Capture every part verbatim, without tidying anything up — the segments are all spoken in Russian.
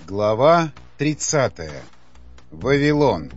Глава тридцатая. Вавилон.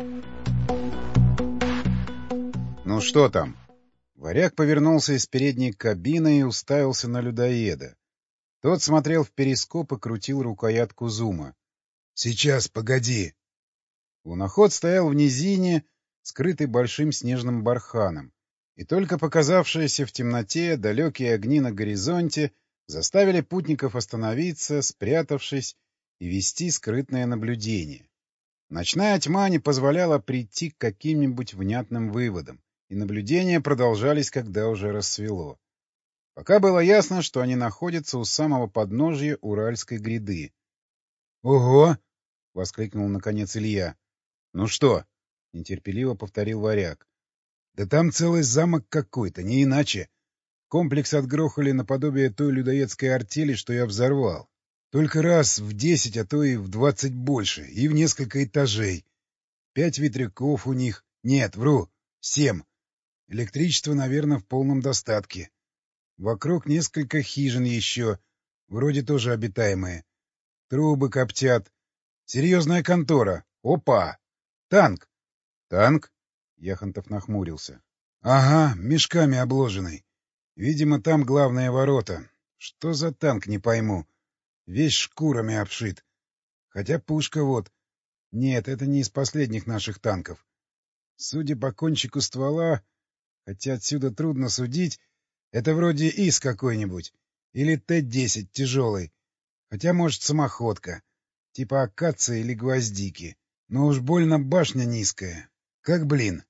«Ну что там?» Варяг повернулся из передней кабины и уставился на людоеда. Тот смотрел в перископ и крутил рукоятку зума. «Сейчас, погоди!» Луноход стоял в низине, скрытый большим снежным барханом, и только показавшиеся в темноте далекие огни на горизонте заставили путников остановиться, спрятавшись, и вести скрытное наблюдение. Ночная тьма не позволяла прийти к каким-нибудь внятным выводам, и наблюдения продолжались, когда уже рассвело. Пока было ясно, что они находятся у самого подножия Уральской гряды. «Ого!» — воскликнул наконец Илья. «Ну что?» — нетерпеливо повторил Варяг. «Да там целый замок какой-то, не иначе. Комплекс отгрохали наподобие той людоедской артели, что я взорвал. Только раз в десять, а то и в двадцать больше, и в несколько этажей. Пять ветряков у них. Нет, вру, семь. Электричество, наверное, в полном достатке. Вокруг несколько хижин еще, вроде тоже обитаемые. Трубы коптят. Серьезная контора. Опа! Танк. «Танк?» — Яхонтов нахмурился. Ага, мешками обложенный. Видимо, там главные ворота. Что за танк, не пойму. Весь шкурами обшит. Хотя пушка вот. Нет, это не из последних наших танков. Судя по кончику ствола, хотя отсюда трудно судить, это вроде ИС какой-нибудь. Или Т десять тяжелый. Хотя, может, самоходка. Типа акации или гвоздики. Но уж больно башня низкая. Как блин.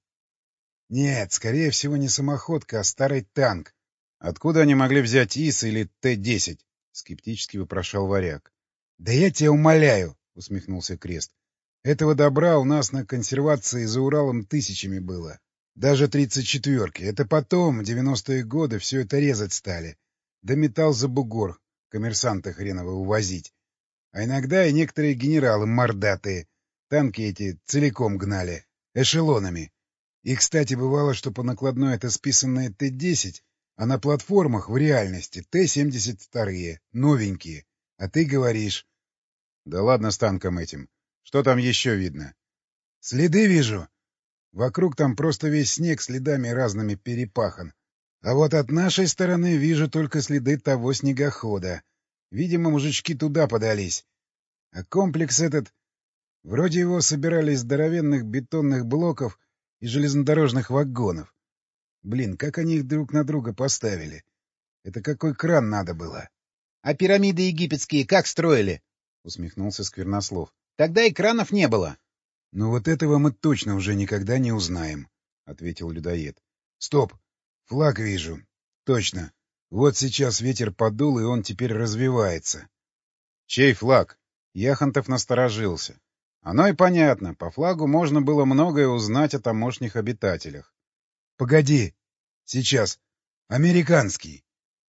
Нет, скорее всего, не самоходка, а старый танк. «Откуда они могли взять ИС или Т десять?» — скептически вопрошал Варяг. — Да я тебя умоляю, — усмехнулся Крест. — Этого добра у нас на консервации за Уралом тысячами было. Даже тридцать четверки. Это потом, в девяностые годы, все это резать стали. Да металл за бугор, коммерсанты хреново увозить. А иногда и некоторые генералы мордатые. Танки эти целиком гнали. Эшелонами. И, кстати, бывало, что по накладной это списанные Т десять, а на платформах в реальности Т семьдесят два, новенькие. А ты говоришь... — Да ладно с танком этим. Что там еще видно? — Следы вижу. Вокруг там просто весь снег следами разными перепахан. А вот от нашей стороны вижу только следы того снегохода. Видимо, мужички туда подались. А комплекс этот... Вроде его собирали из здоровенных бетонных блоков и железнодорожных вагонов. Блин, как они их друг на друга поставили? Это какой кран надо было? — А пирамиды египетские как строили? — усмехнулся Сквернослов. — Тогда и кранов не было. — Ну вот этого мы точно уже никогда не узнаем, — ответил людоед. — Стоп! Флаг вижу. Точно. Вот сейчас ветер подул, и он теперь развивается. — Чей флаг? Яхонтов насторожился. Оно и понятно. По флагу можно было многое узнать о тамошних обитателях. — Погоди. Сейчас. Американский.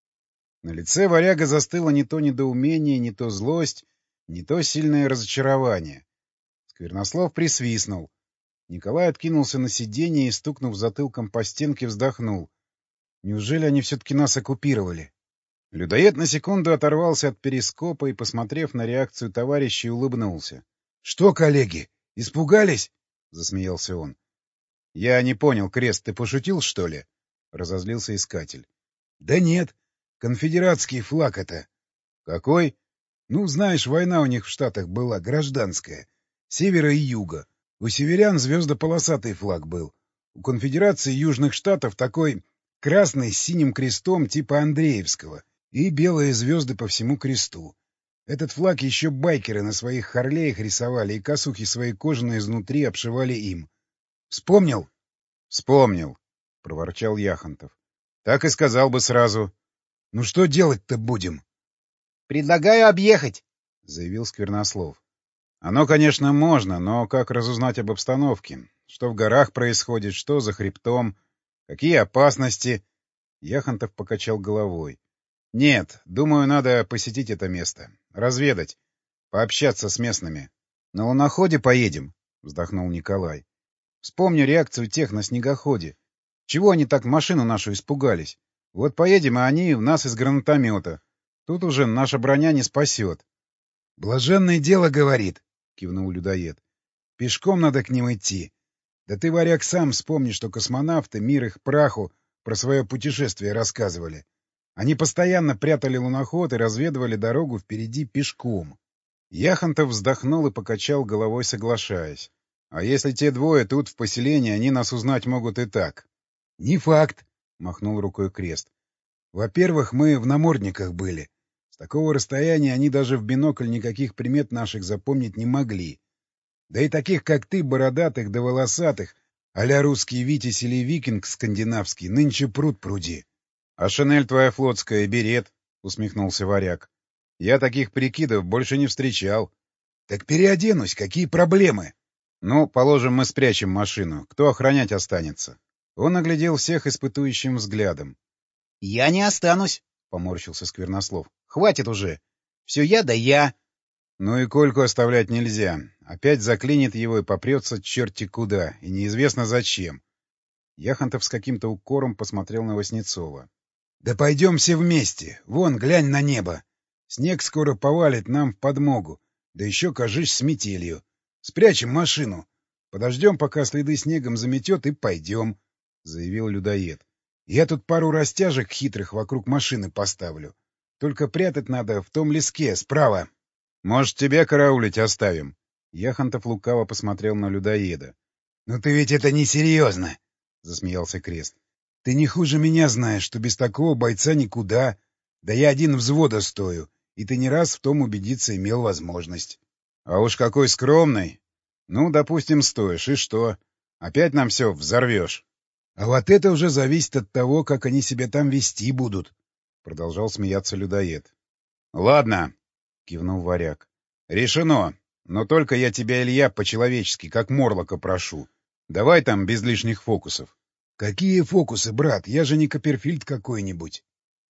На лице Варяга застыло не то недоумение, не то злость, не то сильное разочарование. Сквернослов присвистнул. Николай откинулся на сиденье и, стукнув затылком по стенке, вздохнул. Неужели они все-таки нас оккупировали? Людоед на секунду оторвался от перископа и, посмотрев на реакцию товарищей, улыбнулся. — Что, коллеги, испугались? — засмеялся он. — Я не понял, Крест, ты пошутил, что ли? — разозлился искатель. — Да нет. Конфедератский флаг это. — Какой? — Ну, знаешь, война у них в Штатах была, гражданская. Севера и юга. У северян звездополосатый флаг был. У конфедерации Южных Штатов такой красный с синим крестом типа Андреевского и белые звезды по всему кресту. Этот флаг еще байкеры на своих Харлеях рисовали и косухи свои кожаные изнутри обшивали им. Вспомнил? — Вспомнил, — проворчал Яхонтов. — Так и сказал бы сразу. — Ну что делать-то будем? — Предлагаю объехать, — заявил Сквернослов. — Оно, конечно, можно, но как разузнать об обстановке? Что в горах происходит, что за хребтом? Какие опасности? Яхонтов покачал головой. — Нет, думаю, надо посетить это место. Разведать. Пообщаться с местными. — На луноходе поедем, — вздохнул Николай. — Вспомню реакцию тех на снегоходе. Чего они так машину нашу испугались? Вот поедем, а они в нас из гранатомета. Тут уже наша броня не спасет. Блаженное дело говорит, — кивнул людоед. — Пешком надо к ним идти. Да ты, варяг, сам вспомни, что космонавты, мир их праху, про свое путешествие рассказывали. Они постоянно прятали луноход и разведывали дорогу впереди пешком. Яхонтов вздохнул и покачал головой, соглашаясь. А если те двое тут в поселении, они нас узнать могут и так. — Не факт, — махнул рукой Крест. — Во-первых, мы в намордниках были. С такого расстояния они даже в бинокль никаких примет наших запомнить не могли. Да и таких, как ты, бородатых да волосатых, а-ля русский Витязь или викинг скандинавский, нынче пруд пруди. — А шинель твоя флотская, берет, — усмехнулся варяг. — Я таких прикидов больше не встречал. — Так переоденусь, какие проблемы? — Ну, положим, мы спрячем машину. Кто охранять останется? Он оглядел всех испытующим взглядом. — Я не останусь, — поморщился Сквернослов. — Хватит уже. Все я да я. — Ну и Кольку оставлять нельзя. Опять заклинит его и попрется черти куда, и неизвестно зачем. Яхонтов с каким-то укором посмотрел на Васнецова. — Да пойдем все вместе. Вон, глянь на небо. Снег скоро повалит нам в подмогу. Да еще, кажись, с метелью. Спрячем машину. Подождем, пока следы снегом заметет, и пойдем, — заявил людоед. — Я тут пару растяжек хитрых вокруг машины поставлю. Только прятать надо в том леске, справа. — Может, тебя караулить оставим? Яхонтов лукаво посмотрел на людоеда. — Ну ты ведь это несерьезно, — засмеялся Крест. — Ты не хуже меня знаешь, что без такого бойца никуда. Да я один взвода стою, и ты не раз в том убедиться имел возможность. — А уж какой скромный! Ну, допустим, стоишь, и что? Опять нам все взорвешь. — А вот это уже зависит от того, как они себя там вести будут, — продолжал смеяться людоед. — Ладно, — кивнул варяг. — Решено. Но только я тебя, Илья, по-человечески, как Морлока, прошу. Давай там без лишних фокусов. — Какие фокусы, брат? Я же не Копперфильд какой-нибудь.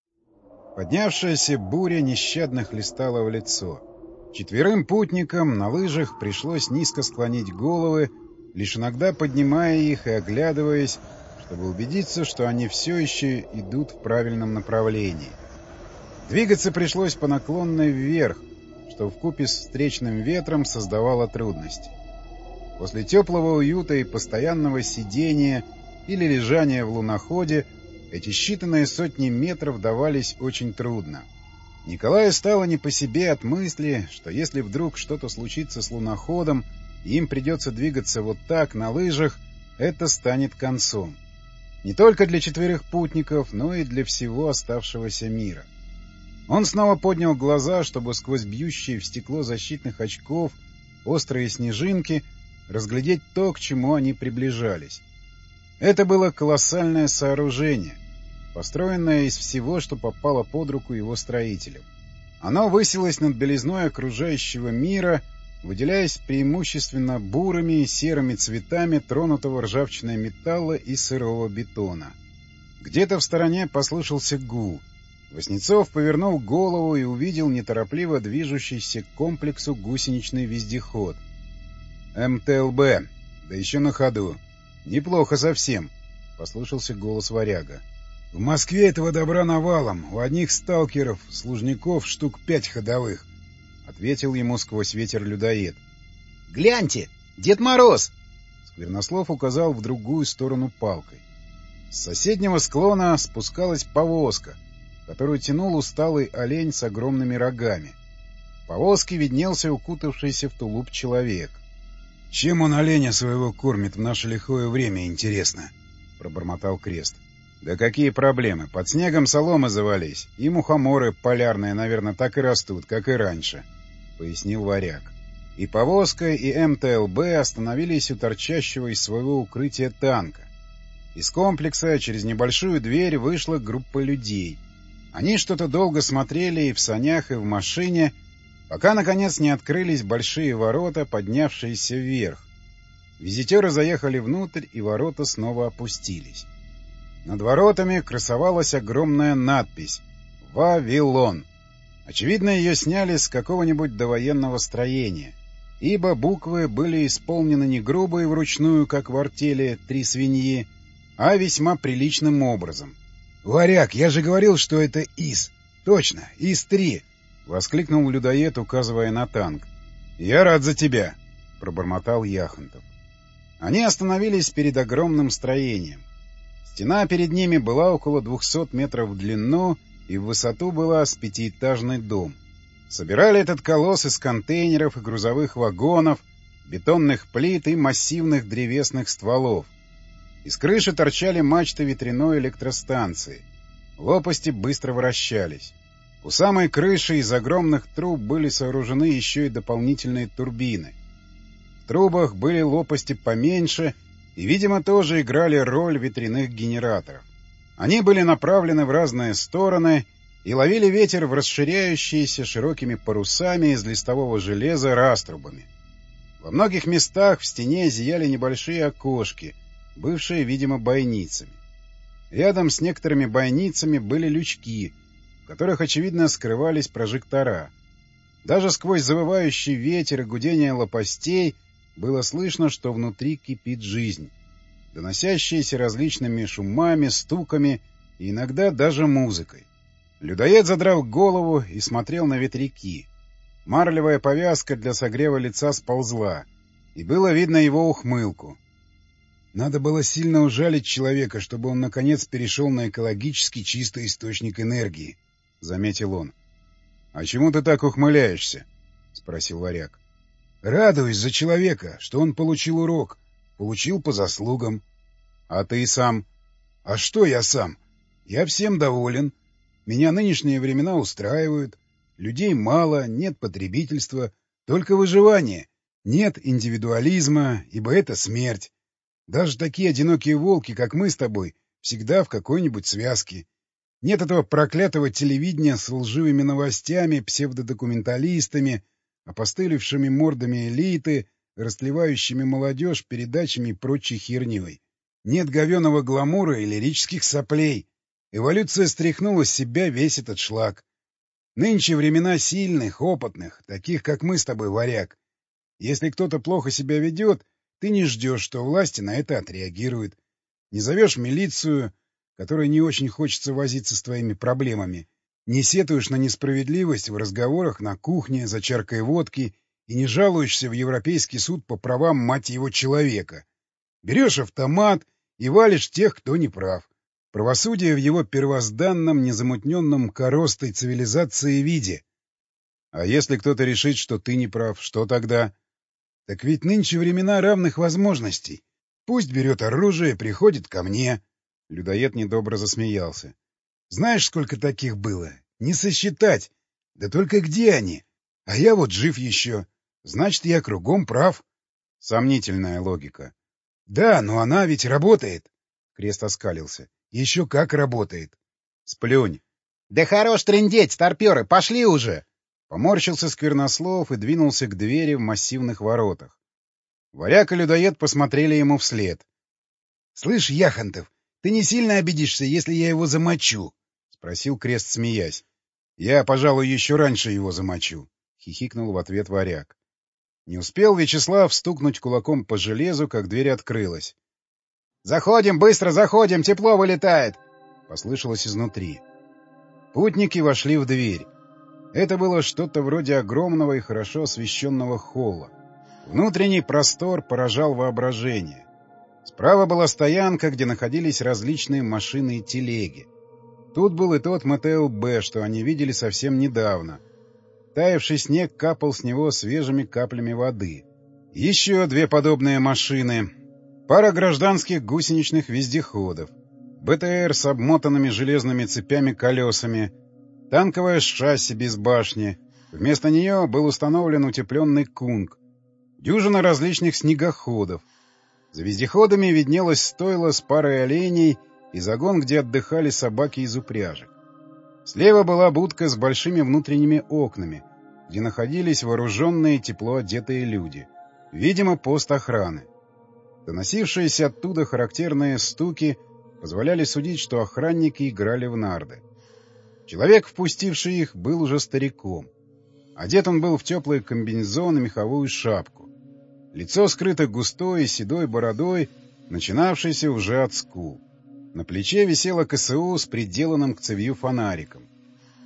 Поднявшаяся буря нещадно хлестала в лицо. Четверым путникам на лыжах пришлось низко склонить головы, лишь иногда поднимая их и оглядываясь, чтобы убедиться, что они все еще идут в правильном направлении. Двигаться пришлось по наклонной вверх, что вкупе с встречным ветром создавало трудности. После теплого уюта и постоянного сидения или лежания в луноходе эти считанные сотни метров давались очень трудно. Николаю стало не по себе от мысли, что если вдруг что-то случится с луноходом, и им придется двигаться вот так, на лыжах, это станет концом. Не только для четверых путников, но и для всего оставшегося мира. Он снова поднял глаза, чтобы сквозь бьющие в стекло защитных очков острые снежинки разглядеть то, к чему они приближались. Это было колоссальное сооружение, построенное из всего, что попало под руку его строителям. Оно высилось над белизной окружающего мира, выделяясь преимущественно бурыми и серыми цветами тронутого ржавчиной металла и сырого бетона. Где-то в стороне послышался гул. Васнецов повернул голову и увидел неторопливо движущийся к комплексу гусеничный вездеход. эм тэ эл бэ, да еще на ходу. Неплохо совсем, — послышался голос варяга. — В Москве этого добра навалом, у одних сталкеров, служников штук пять ходовых, — ответил ему сквозь ветер людоед. — Гляньте, Дед Мороз! Сквернослов указал в другую сторону палкой. С соседнего склона спускалась повозка, которую тянул усталый олень с огромными рогами. В повозке виднелся укутавшийся в тулуп человек. — Чем он оленя своего кормит в наше лихое время, интересно? — пробормотал Крест. — Да какие проблемы? Под снегом соломы завались, и мухоморы полярные, наверное, так и растут, как и раньше, — пояснил варяг. И повозка, и эм тэ эл бэ остановились у торчащего из своего укрытия танка. Из комплекса через небольшую дверь вышла группа людей. Они что-то долго смотрели и в санях, и в машине, пока, наконец, не открылись большие ворота, поднявшиеся вверх. Визитеры заехали внутрь, и ворота снова опустились. Над воротами красовалась огромная надпись «Вавилон». Очевидно, ее сняли с какого-нибудь довоенного строения, ибо буквы были исполнены не грубо и вручную, как в артели «Три свиньи», а весьма приличным образом. — Варяг, я же говорил, что это ИС. Точно, ИС-три. — воскликнул людоед, указывая на танк. — Я рад за тебя, — пробормотал Яхонтов. Они остановились перед огромным строением. Стена перед ними была около двухсот метров в длину и в высоту была с пятиэтажный дом. Собирали этот колосс из контейнеров и грузовых вагонов, бетонных плит и массивных древесных стволов. Из крыши торчали мачты ветряной электростанции. Лопасти быстро вращались. У самой крыши из огромных труб были сооружены еще и дополнительные турбины. В трубах были лопасти поменьше и, видимо, тоже играли роль ветряных генераторов. Они были направлены в разные стороны и ловили ветер в расширяющиеся широкими парусами из листового железа раструбами. Во многих местах в стене зияли небольшие окошки, бывшие, видимо, бойницами. Рядом с некоторыми бойницами были лючки, в которых, очевидно, скрывались прожектора. Даже сквозь завывающий ветер и гудение лопастей было слышно, что внутри кипит жизнь, доносящаяся различными шумами, стуками и иногда даже музыкой. Людоед задрал голову и смотрел на ветряки. Марлевая повязка для согрева лица сползла, и было видно его ухмылку. Надо было сильно ужалить человека, чтобы он, наконец, перешел на экологически чистый источник энергии, — заметил он. — А чему ты так ухмыляешься? — спросил варяг. — Радуюсь за человека, что он получил урок, получил по заслугам. — А ты сам? — А что я сам? Я всем доволен. Меня нынешние времена устраивают. Людей мало, нет потребительства, только выживание. Нет индивидуализма, ибо это смерть. Даже такие одинокие волки, как мы с тобой, всегда в какой-нибудь связке. Нет этого проклятого телевидения с лживыми новостями, псевдодокументалистами, опостылевшими мордами элиты, растлевающими молодежь передачами и прочей херней. Нет говеного гламура и лирических соплей. Эволюция стряхнула с себя весь этот шлак. Нынче времена сильных, опытных, таких, как мы с тобой, варяг. Если кто-то плохо себя ведет, ты не ждешь, что власти на это отреагируют. Не зовешь милицию, которой не очень хочется возиться с твоими проблемами. Не сетуешь на несправедливость в разговорах на кухне за чаркой водки и не жалуешься в Европейский суд по правам, мать его, человека. Берешь автомат и валишь тех, кто не прав. Правосудие в его первозданном, незамутненном коростой цивилизации виде. А если кто-то решит, что ты не прав, что тогда? Так ведь нынче времена равных возможностей. Пусть берет оружие и приходит ко мне. Людоед недобро засмеялся. Знаешь, сколько таких было? Не сосчитать. Да только где они? А я вот жив еще. Значит, я кругом прав. Сомнительная логика. Да, но она ведь работает. Крест оскалился. Еще как работает. Сплюнь. Да хорош трындеть, старперы, пошли уже. Поморщился Сквернослов и двинулся к двери в массивных воротах. Варяг и людоед посмотрели ему вслед. — Слышь, Яхонтов, ты не сильно обидишься, если я его замочу? — спросил Крест, смеясь. — Я, пожалуй, еще раньше его замочу, — хихикнул в ответ варяг. Не успел Вячеслав стукнуть кулаком по железу, как дверь открылась. — Заходим, быстро заходим, тепло вылетает! — послышалось изнутри. Путники вошли в дверь. Это было что-то вроде огромного и хорошо освещенного холла. Внутренний простор поражал воображение. Справа была стоянка, где находились различные машины и телеги. Тут был и тот МТЛБ, что они видели совсем недавно. Таявший снег капал с него свежими каплями воды. Еще две подобные машины. Пара гражданских гусеничных вездеходов. БТР с обмотанными железными цепями колесами. Танковое шасси без башни. Вместо нее был установлен утепленный кунг. Дюжина различных снегоходов. За вездеходами виднелось стойло с парой оленей и загон, где отдыхали собаки из упряжек. Слева была будка с большими внутренними окнами, где находились вооруженные тепло одетые люди. Видимо, пост охраны. Доносившиеся оттуда характерные стуки позволяли судить, что охранники играли в нарды. Человек, впустивший их, был уже стариком. Одет он был в теплый комбинезон и меховую шапку. Лицо скрыто густой и седой бородой, начинавшейся уже от скул. На плече висела КСУ с приделанным к цевью фонариком.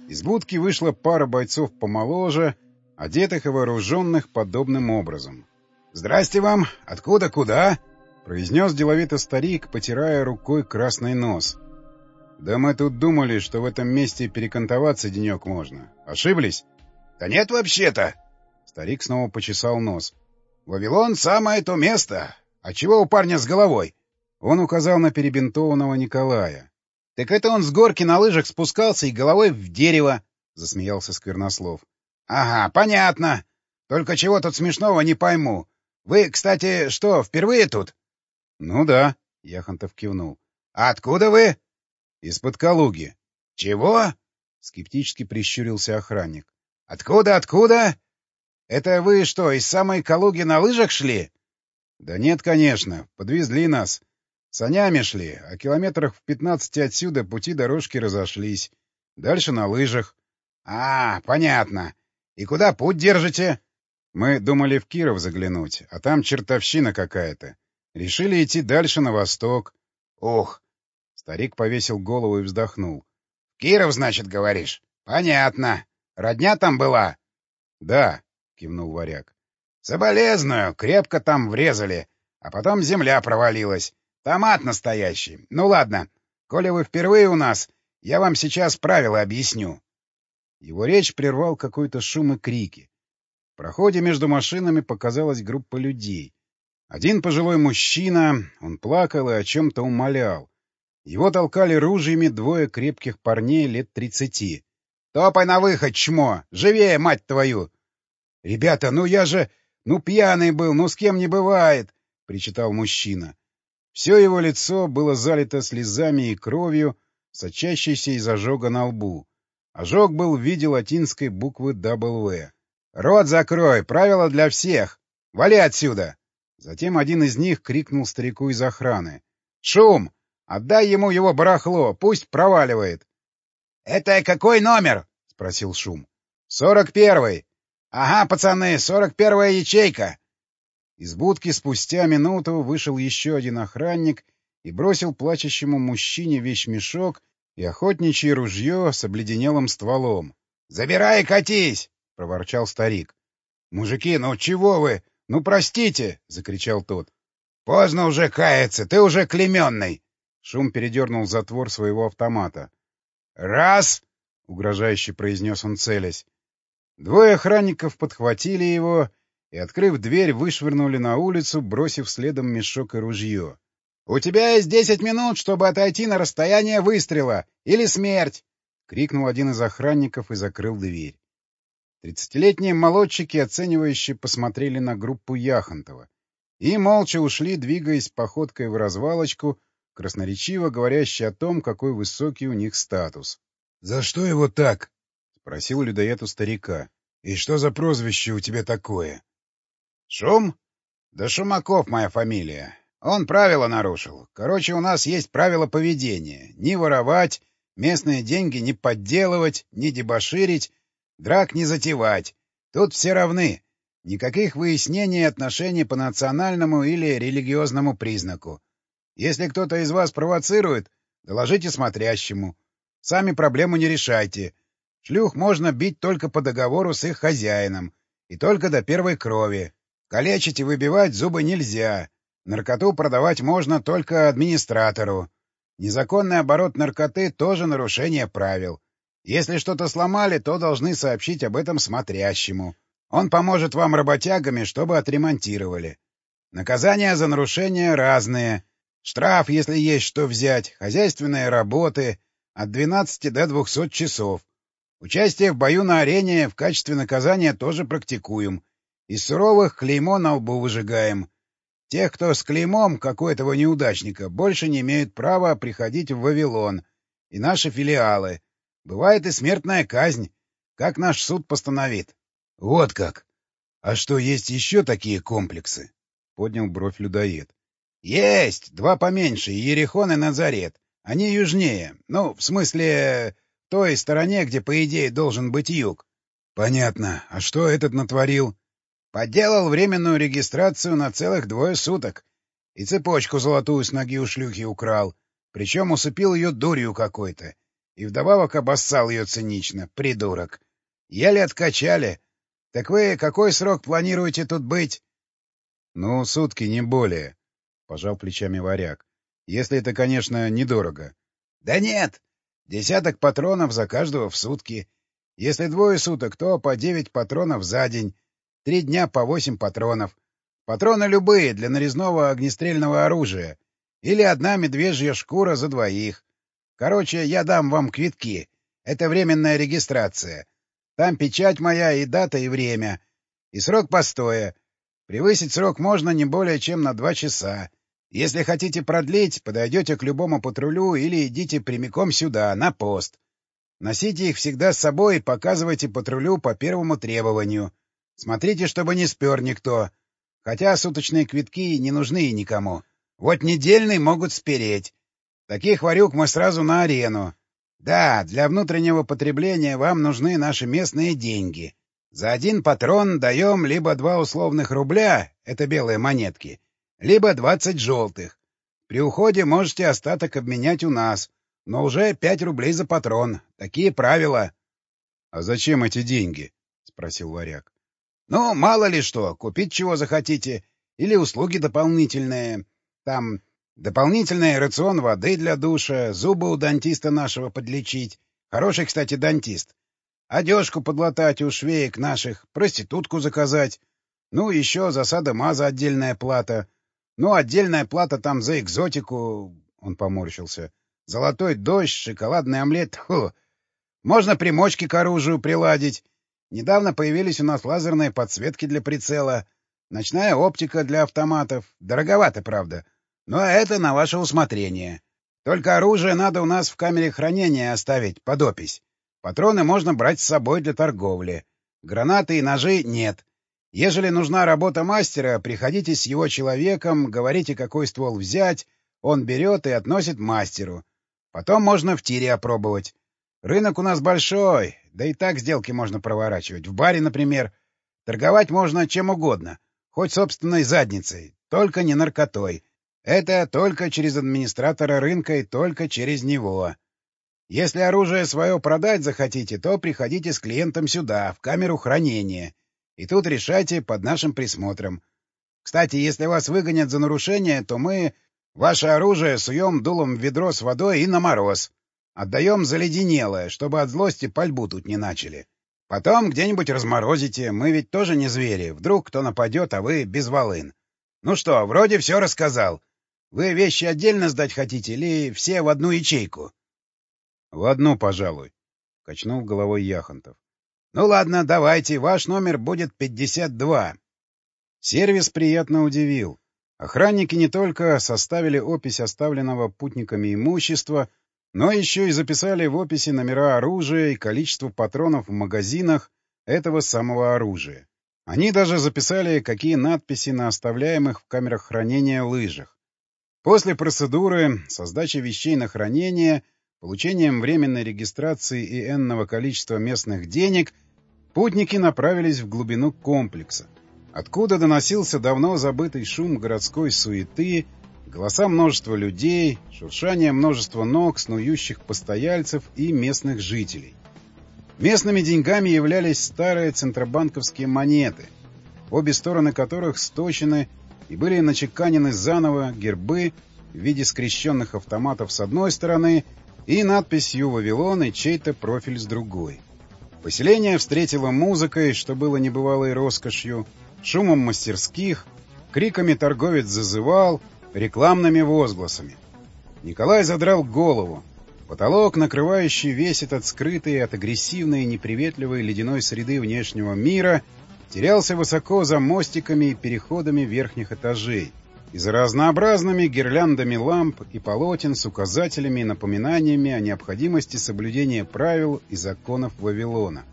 Из будки вышла пара бойцов помоложе, одетых и вооруженных подобным образом. — Здрасте вам! Откуда, куда? — произнес деловито старик, потирая рукой красный нос. — Да мы тут думали, что в этом месте перекантоваться денек можно. Ошиблись? — Да нет, вообще-то. Старик снова почесал нос. — Вавилон — самое то место. А чего у парня с головой? Он указал на перебинтованного Николая. — Так это он с горки на лыжах спускался и головой в дерево, — засмеялся Сквернослов. — Ага, понятно. Только чего тут смешного, не пойму. Вы, кстати, что, впервые тут? — Ну да, — Яхонтов кивнул. — А откуда вы? — Из-под Калуги. — Чего? — скептически прищурился охранник. — Откуда, откуда? Это вы что, из самой Калуги на лыжах шли? — Да нет, конечно, подвезли нас. Санями шли, а километрах в пятнадцати отсюда пути дорожки разошлись. Дальше на лыжах. — А, понятно. И куда путь держите? — Мы думали в Киров заглянуть, а там чертовщина какая-то. Решили идти дальше на восток. — Ух! Старик повесил голову и вздохнул. — Киров, значит, говоришь? Понятно. Родня там была? — Да, — кивнул варяг. — Соболезную, крепко там врезали, а потом земля провалилась. Там ад настоящий. Ну ладно, коли вы впервые у нас, я вам сейчас правила объясню. Его речь прервал какой-то шум и крики. В проходе между машинами показалась группа людей. Один пожилой мужчина, он плакал и о чем-то умолял. Его толкали ружьями двое крепких парней лет тридцати. — Топай на выход, чмо! Живее, мать твою! — Ребята, ну я же... Ну пьяный был, ну с кем не бывает! — причитал мужчина. Все его лицо было залито слезами и кровью, сочащейся из ожога на лбу. Ожог был в виде латинской буквы дабл ю. «Рот закрой! Правила для всех! Вали отсюда!» Затем один из них крикнул старику из охраны. «Шум! Отдай ему его барахло! Пусть проваливает!» «Это какой номер?» — спросил Шум. «Сорок первый!» «Ага, пацаны, сорок первая ячейка!» Из будки спустя минуту вышел еще один охранник и бросил плачущему мужчине вещмешок и охотничье ружье с обледенелым стволом. — Забирай и катись! — проворчал старик. — Мужики, ну чего вы? Ну простите! — закричал тот. — Поздно уже каяться, ты уже клейменный! Шум передернул затвор своего автомата. — Раз! — угрожающе произнес он, целясь. Двое охранников подхватили его и, открыв дверь, вышвырнули на улицу, бросив следом мешок и ружье. — У тебя есть десять минут, чтобы отойти на расстояние выстрела. Или смерть! — крикнул один из охранников и закрыл дверь. Тридцатилетние молодчики, оценивающе посмотрели на группу Яхонтова и молча ушли, двигаясь походкой в развалочку, красноречиво говорящей о том, какой высокий у них статус. — За что его так? — спросил людоед у старика. — И что за прозвище у тебя такое? — Шум? Да Шумаков моя фамилия. Он правила нарушил. Короче, у нас есть правила поведения. Не воровать, местные деньги не подделывать, не дебоширить, драк не затевать. Тут все равны. Никаких выяснений отношений по национальному или религиозному признаку. Если кто-то из вас провоцирует, доложите смотрящему. Сами проблему не решайте. Шлюх можно бить только по договору с их хозяином. И только до первой крови. Калечить и выбивать зубы нельзя. Наркоту продавать можно только администратору. Незаконный оборот наркоты — тоже нарушение правил. Если что-то сломали, то должны сообщить об этом смотрящему. Он поможет вам работягами, чтобы отремонтировали. Наказания за нарушения разные. Штраф, если есть что взять, хозяйственные работы от двенадцати до двухсот часов. Участие в бою на арене в качестве наказания тоже практикуем. Из суровых клеймо на лбу выжигаем. Тех, кто с клеймом, как у этого неудачника, больше не имеют права приходить в Вавилон и наши филиалы. Бывает и смертная казнь, как наш суд постановит. — Вот как! А что, есть еще такие комплексы? — поднял бровь людоед. — Есть! Два поменьше, Иерихон и Назарет. Они южнее. Ну, в смысле, в той стороне, где, по идее, должен быть юг. — Понятно. А что этот натворил? — Подделал временную регистрацию на целых двое суток. И цепочку золотую с ноги у шлюхи украл. Причем усыпил ее дурью какой-то. И вдобавок обоссал ее цинично, придурок. Еле откачали. Так вы какой срок планируете тут быть? — Ну, сутки, не более, — пожал плечами варяг. — Если это, конечно, недорого. — Да нет. Десяток патронов за каждого в сутки. Если двое суток, то по девять патронов за день. Три дня по восемь патронов. Патроны любые, для нарезного огнестрельного оружия. Или одна медвежья шкура за двоих. Короче, я дам вам квитки. Это временная регистрация. Там печать моя и дата, и время. И срок постоя. Превысить срок можно не более чем на два часа. Если хотите продлить, подойдете к любому патрулю или идите прямиком сюда, на пост. Носите их всегда с собой и показывайте патрулю по первому требованию. Смотрите, чтобы не спер никто. Хотя суточные квитки не нужны никому. Вот недельный могут спереть. Таких варюк мы сразу на арену. Да, для внутреннего потребления вам нужны наши местные деньги. За один патрон даем либо два условных рубля, это белые монетки, либо двадцать желтых. При уходе можете остаток обменять у нас, но уже пять рублей за патрон. Такие правила. — А зачем эти деньги? — спросил варяг. — Ну, мало ли что, купить чего захотите. Или услуги дополнительные. Там дополнительный рацион воды для душа, зубы у дантиста нашего подлечить. Хороший, кстати, дантист. Одежку подлатать у швеек наших, проститутку заказать. Ну, еще за садомаза отдельная плата. Ну, отдельная плата там за экзотику, — он поморщился. Золотой дождь, шоколадный омлет. Фу. Можно примочки к оружию приладить. Недавно появились у нас лазерные подсветки для прицела. Ночная оптика для автоматов. Дороговато, правда. Но это на ваше усмотрение. Только оружие надо у нас в камере хранения оставить под опись. Патроны можно брать с собой для торговли. Гранаты и ножи нет. Ежели нужна работа мастера, приходите с его человеком, говорите, какой ствол взять, он берет и относит мастеру. Потом можно в тире опробовать. Рынок у нас большой, да и так сделки можно проворачивать. В баре, например. Торговать можно чем угодно. Хоть собственной задницей, только не наркотой. Это только через администратора рынка и только через него. Если оружие свое продать захотите, то приходите с клиентом сюда, в камеру хранения. И тут решайте под нашим присмотром. Кстати, если вас выгонят за нарушение, то мы ваше оружие суем дулом в ведро с водой и на мороз. Отдаем заледенелое, чтобы от злости пальбу тут не начали. Потом где-нибудь разморозите, мы ведь тоже не звери. Вдруг кто нападет, а вы без волын. Ну что, вроде все рассказал. Вы вещи отдельно сдать хотите или все в одну ячейку? — В одну, пожалуй, — качнул головой Яхонтов. — Ну ладно, давайте, ваш номер будет пятьдесят два. Сервис приятно удивил. Охранники не только составили опись оставленного путниками имущества, но еще и записали в описи номера оружия и количество патронов в магазинах этого самого оружия. Они даже записали, какие надписи на оставляемых в камерах хранения лыжах. После процедуры со сдачей вещей на хранение, получением временной регистрации и энного количества местных денег, путники направились в глубину комплекса, откуда доносился давно забытый шум городской суеты, голоса множества людей, шуршание множества ног, снующих постояльцев и местных жителей. Местными деньгами являлись старые центробанковские монеты, обе стороны которых сточены и были начеканены заново гербы в виде скрещенных автоматов с одной стороны и надписью «Вавилон» и чей-то профиль с другой. Поселение встретило музыкой, что было небывалой роскошью, шумом мастерских, криками торговец зазывал, рекламными возгласами. Николай задрал голову. Потолок, накрывающий весь этот скрытый от агрессивной и неприветливой ледяной среды внешнего мира, терялся высоко за мостиками и переходами верхних этажей и за разнообразными гирляндами ламп и полотен с указателями и напоминаниями о необходимости соблюдения правил и законов Вавилона.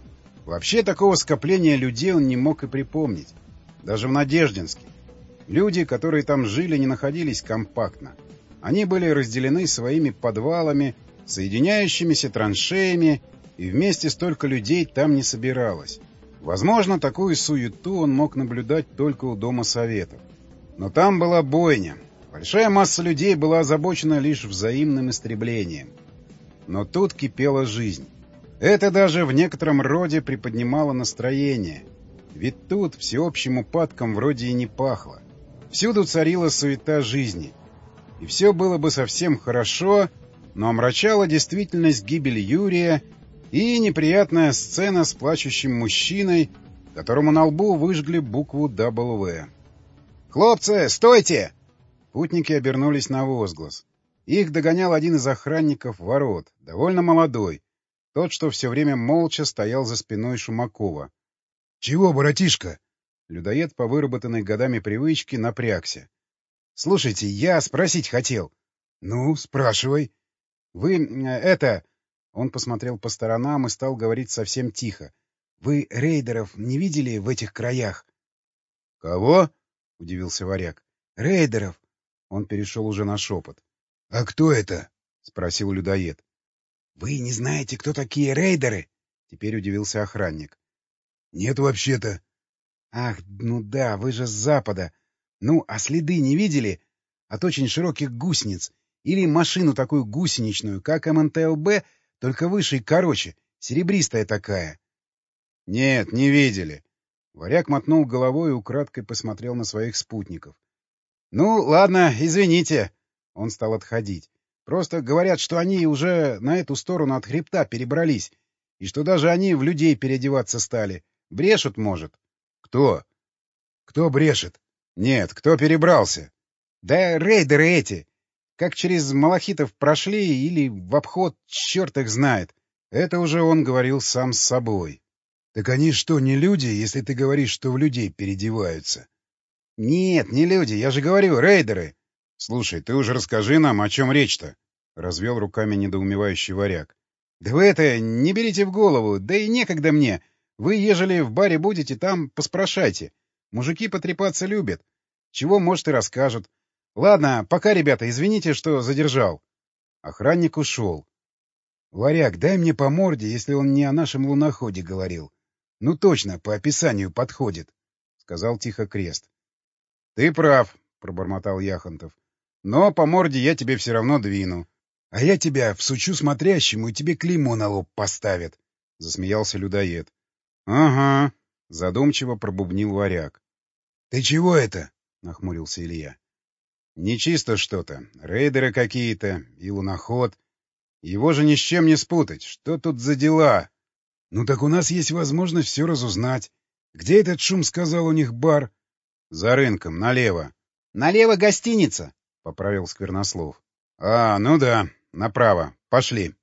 Вообще такого скопления людей он не мог и припомнить. Даже в Надеждинске. Люди, которые там жили, не находились компактно. Они были разделены своими подвалами, соединяющимися траншеями, и вместе столько людей там не собиралось. Возможно, такую суету он мог наблюдать только у Дома Советов. Но там была бойня. Большая масса людей была озабочена лишь взаимным истреблением. Но тут кипела жизнь. Это даже в некотором роде приподнимало настроение. Ведь тут всеобщим упадком вроде и не пахло. Всюду царила суета жизни. И все было бы совсем хорошо, но омрачала действительность гибель Юрия и неприятная сцена с плачущим мужчиной, которому на лбу выжгли букву дабл вэ. «Хлопцы, стойте!» Путники обернулись на возглас. Их догонял один из охранников ворот, довольно молодой, тот, что все время молча стоял за спиной Шумакова. — Чего, братишка? Людоед, по выработанной годами привычке, напрягся. — Слушайте, я спросить хотел. — Ну, спрашивай. — Вы... это... Он посмотрел по сторонам и стал говорить совсем тихо. — Вы рейдеров не видели в этих краях? — Кого? — удивился варяг. — Рейдеров. Он перешел уже на шепот. — А кто это? — спросил людоед. — Вы не знаете, кто такие рейдеры? — теперь удивился охранник. — Нет, вообще-то. — Ах, ну да, вы же с запада. Ну, а следы не видели? От очень широких гусениц. Или машину такую гусеничную, как эм эн тэ эл бэ, только выше и короче, серебристая такая. — Нет, не видели. Варяг мотнул головой и украдкой посмотрел на своих спутников. — Ну, ладно, извините. Он стал отходить. Просто говорят, что они уже на эту сторону от хребта перебрались, и что даже они в людей переодеваться стали. Брешут, может? — Кто? — Кто брешет? — Нет, кто перебрался? — Да рейдеры эти. Как через малахитов прошли или в обход, черт их знает. Это уже он говорил сам с собой. — Так они что, не люди, если ты говоришь, что в людей переодеваются? — Нет, не люди, я же говорю, рейдеры. — Слушай, ты уже расскажи нам, о чем речь-то? — развел руками недоумевающий варяг. — Да вы это, не берите в голову, да и некогда мне. Вы, ежели в баре будете, там поспрашайте. Мужики потрепаться любят. Чего, может, и расскажут. Ладно, пока, ребята, извините, что задержал. Охранник ушел. — Варяг, дай мне по морде, если он не о нашем луноходе говорил. Ну точно, по описанию подходит, — сказал тихо Крест. — Ты прав, — пробормотал Яхонтов. — Но по морде я тебе все равно двину. — А я тебя всучу смотрящему, и тебе клеймо на лоб поставят, — засмеялся людоед. — Ага, — задумчиво пробубнил варяг. — Ты чего это? — нахмурился Илья. — Нечисто что-то. Рейдеры какие-то и луноход. Его же ни с чем не спутать. Что тут за дела? — Ну так у нас есть возможность все разузнать. Где этот шум, сказал, у них бар? — За рынком, налево. — Налево гостиница, — поправил Сквернослов. — А, ну да, направо. Пошли.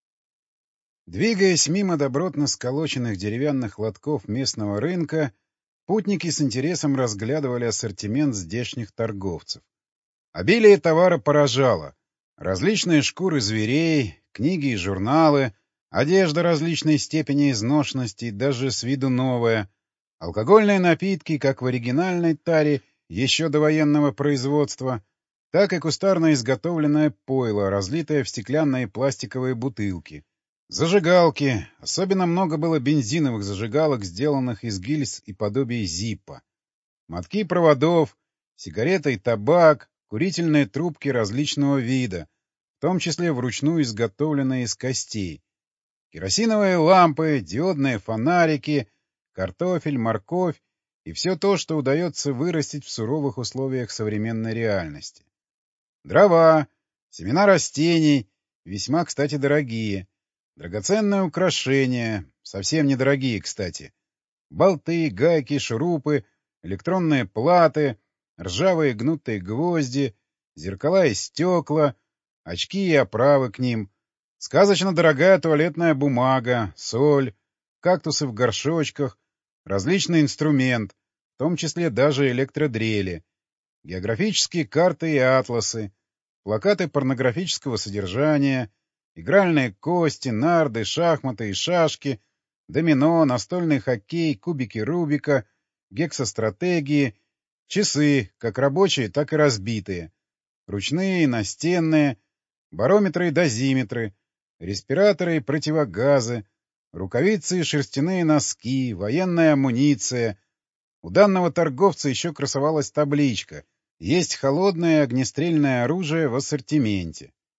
Двигаясь мимо добротно сколоченных деревянных лотков местного рынка, путники с интересом разглядывали ассортимент здешних торговцев. Обилие товара поражало. Различные шкуры зверей, книги и журналы, одежда различной степени изношенности, даже с виду новая, алкогольные напитки, как в оригинальной таре еще до военного производства, так и кустарно изготовленное пойло, разлитое в стеклянные и пластиковые бутылки. Зажигалки. Особенно много было бензиновых зажигалок, сделанных из гильз и подобий зиппа. Мотки проводов, сигареты и табак, курительные трубки различного вида, в том числе вручную изготовленные из костей. Керосиновые лампы, диодные фонарики, картофель, морковь и все то, что удается вырастить в суровых условиях современной реальности. Дрова, семена растений, весьма, кстати, дорогие. Драгоценные украшения, совсем недорогие, кстати. Болты, гайки, шурупы, электронные платы, ржавые гнутые гвозди, зеркала и стекла, очки и оправы к ним, сказочно дорогая туалетная бумага, соль, кактусы в горшочках, различный инструмент, в том числе даже электродрели, географические карты и атласы, плакаты порнографического содержания, игральные кости, нарды, шахматы и шашки, домино, настольный хоккей, кубики Рубика, гексостратегии, часы, как рабочие, так и разбитые, ручные, настенные, барометры и дозиметры, респираторы и противогазы, рукавицы и шерстяные носки, военная амуниция. У данного торговца еще красовалась табличка: есть холодное огнестрельное оружие в ассортименте.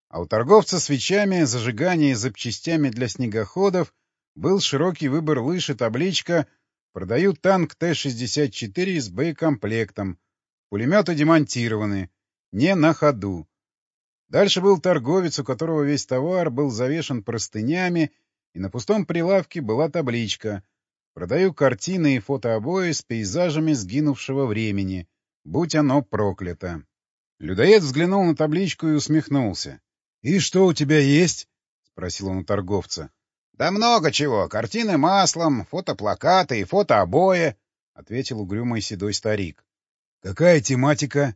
А у торговца свечами, зажигания и запчастями для снегоходов был широкий выбор лыж и табличка «Продаю танк Т шестьдесят четыре с боекомплектом. Пулеметы демонтированы. Не на ходу». Дальше был торговец, у которого весь товар был завешен простынями, и на пустом прилавке была табличка «Продаю картины и фотообои с пейзажами сгинувшего времени. Будь оно проклято». Людоед взглянул на табличку и усмехнулся. — И что у тебя есть? — спросил он у торговца. — Да много чего. Картины маслом, фотоплакаты и фотообои, — ответил угрюмый седой старик. — Какая тематика?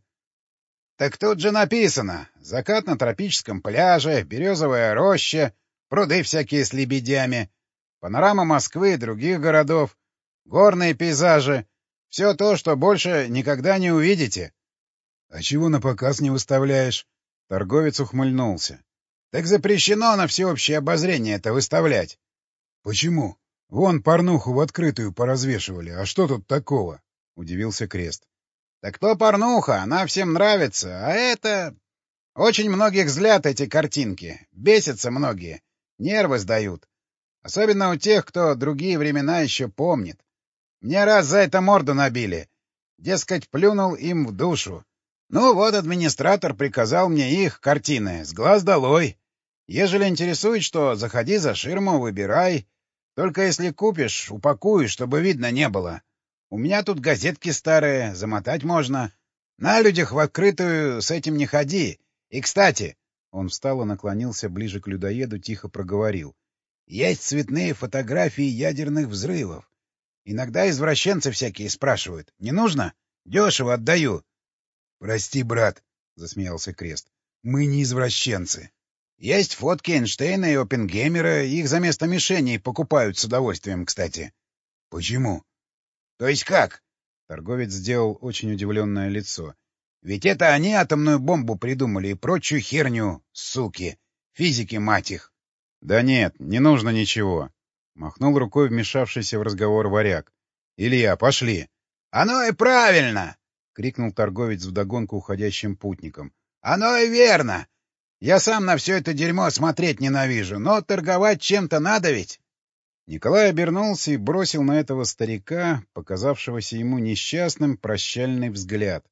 — Так тут же написано. Закат на тропическом пляже, березовая роща, пруды всякие с лебедями, панорама Москвы и других городов, горные пейзажи. Все то, что больше никогда не увидите. — А чего на показ не выставляешь? Торговец ухмыльнулся. — Так запрещено на всеобщее обозрение это выставлять. — Почему? Вон порнуху в открытую поразвешивали. А что тут такого? — удивился Крест. — Так то порнуха, она всем нравится, а это... Очень многих злят эти картинки. Бесятся многие. Нервы сдают. Особенно у тех, кто другие времена еще помнит. Мне раз за это морду набили. Дескать, плюнул им в душу. Ну вот администратор приказал мне их, картины, с глаз долой. Ежели интересует, что заходи за ширму, выбирай. Только если купишь, упакуй, чтобы видно не было. У меня тут газетки старые, замотать можно. На людях в открытую с этим не ходи. И, кстати, он встал и наклонился ближе к людоеду, тихо проговорил. Есть цветные фотографии ядерных взрывов. Иногда извращенцы всякие спрашивают. Не нужно? Дешево отдаю. — Прости, брат, — засмеялся Крест. — Мы не извращенцы. Есть фотки Эйнштейна и Оппенгеймера, их за место мишеней покупают с удовольствием, кстати. — Почему? — То есть как? Торговец сделал очень удивленное лицо. — Ведь это они атомную бомбу придумали и прочую херню, суки. Физики, мать их. — Да нет, не нужно ничего. Махнул рукой вмешавшийся в разговор варяг. — Илья, пошли. — Оно и правильно! — крикнул торговец вдогонку уходящим путникам. — Оно и верно! Я сам на все это дерьмо смотреть ненавижу, но торговать чем-то надо ведь! Николай обернулся и бросил на этого старика, показавшегося ему несчастным, прощальный взгляд.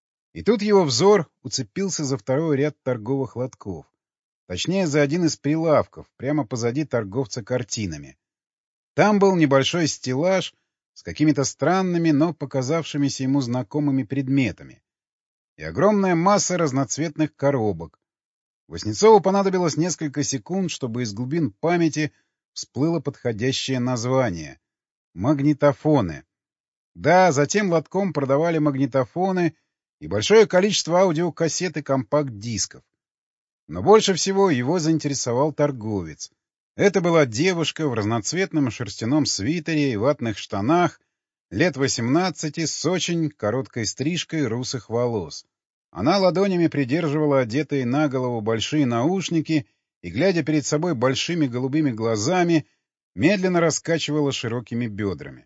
И тут его взор уцепился за второй ряд торговых лотков. Точнее, за один из прилавков, прямо позади торговца картинами. Там был небольшой стеллаж с какими-то странными, но показавшимися ему знакомыми предметами. И огромная масса разноцветных коробок. Васнецову понадобилось несколько секунд, чтобы из глубин памяти всплыло подходящее название — магнитофоны. Да, затем лотком продавали магнитофоны и большое количество аудиокассет и компакт-дисков. Но больше всего его заинтересовал торговец. Это была девушка в разноцветном шерстяном свитере и ватных штанах, лет восемнадцати, с очень короткой стрижкой русых волос. Она ладонями придерживала одетые на голову большие наушники и, глядя перед собой большими голубыми глазами, медленно раскачивала широкими бедрами.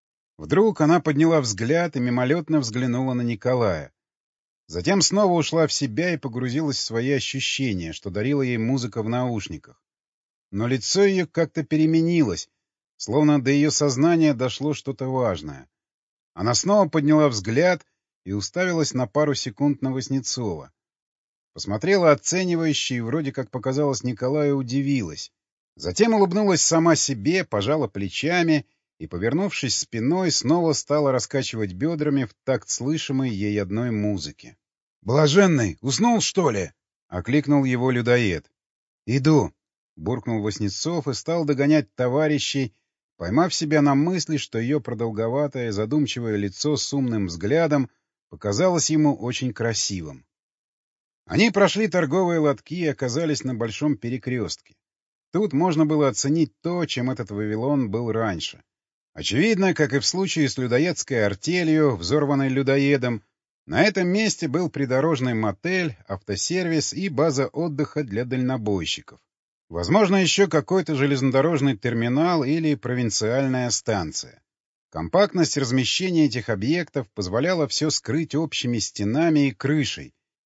Вдруг она подняла взгляд и мимолетно взглянула на Николая. Затем снова ушла в себя и погрузилась в свои ощущения, что дарила ей музыка в наушниках. Но лицо ее как-то переменилось, словно до ее сознания дошло что-то важное. Она снова подняла взгляд и уставилась на пару секунд на Васнецова. Посмотрела оценивающе и вроде как показалось Николаю удивилась. Затем улыбнулась сама себе, пожала плечами и, повернувшись спиной, снова стала раскачивать бедрами в такт слышимой ей одной музыки. — Блаженный, уснул, что ли? — окликнул его людоед. — Иду. — буркнул Васнецов и стал догонять товарищей, поймав себя на мысли, что ее продолговатое, задумчивое лицо с умным взглядом показалось ему очень красивым. Они прошли торговые лотки и оказались на большом перекрестке. Тут можно было оценить то, чем этот Вавилон был раньше. Очевидно, как и в случае с людоедской артелью, взорванной людоедом, на этом месте был придорожный мотель, автосервис и база отдыха для дальнобойщиков. Возможно, еще какой-то железнодорожный терминал или провинциальная станция. Компактность размещения этих объектов позволяла все скрыть общими стенами и крышей,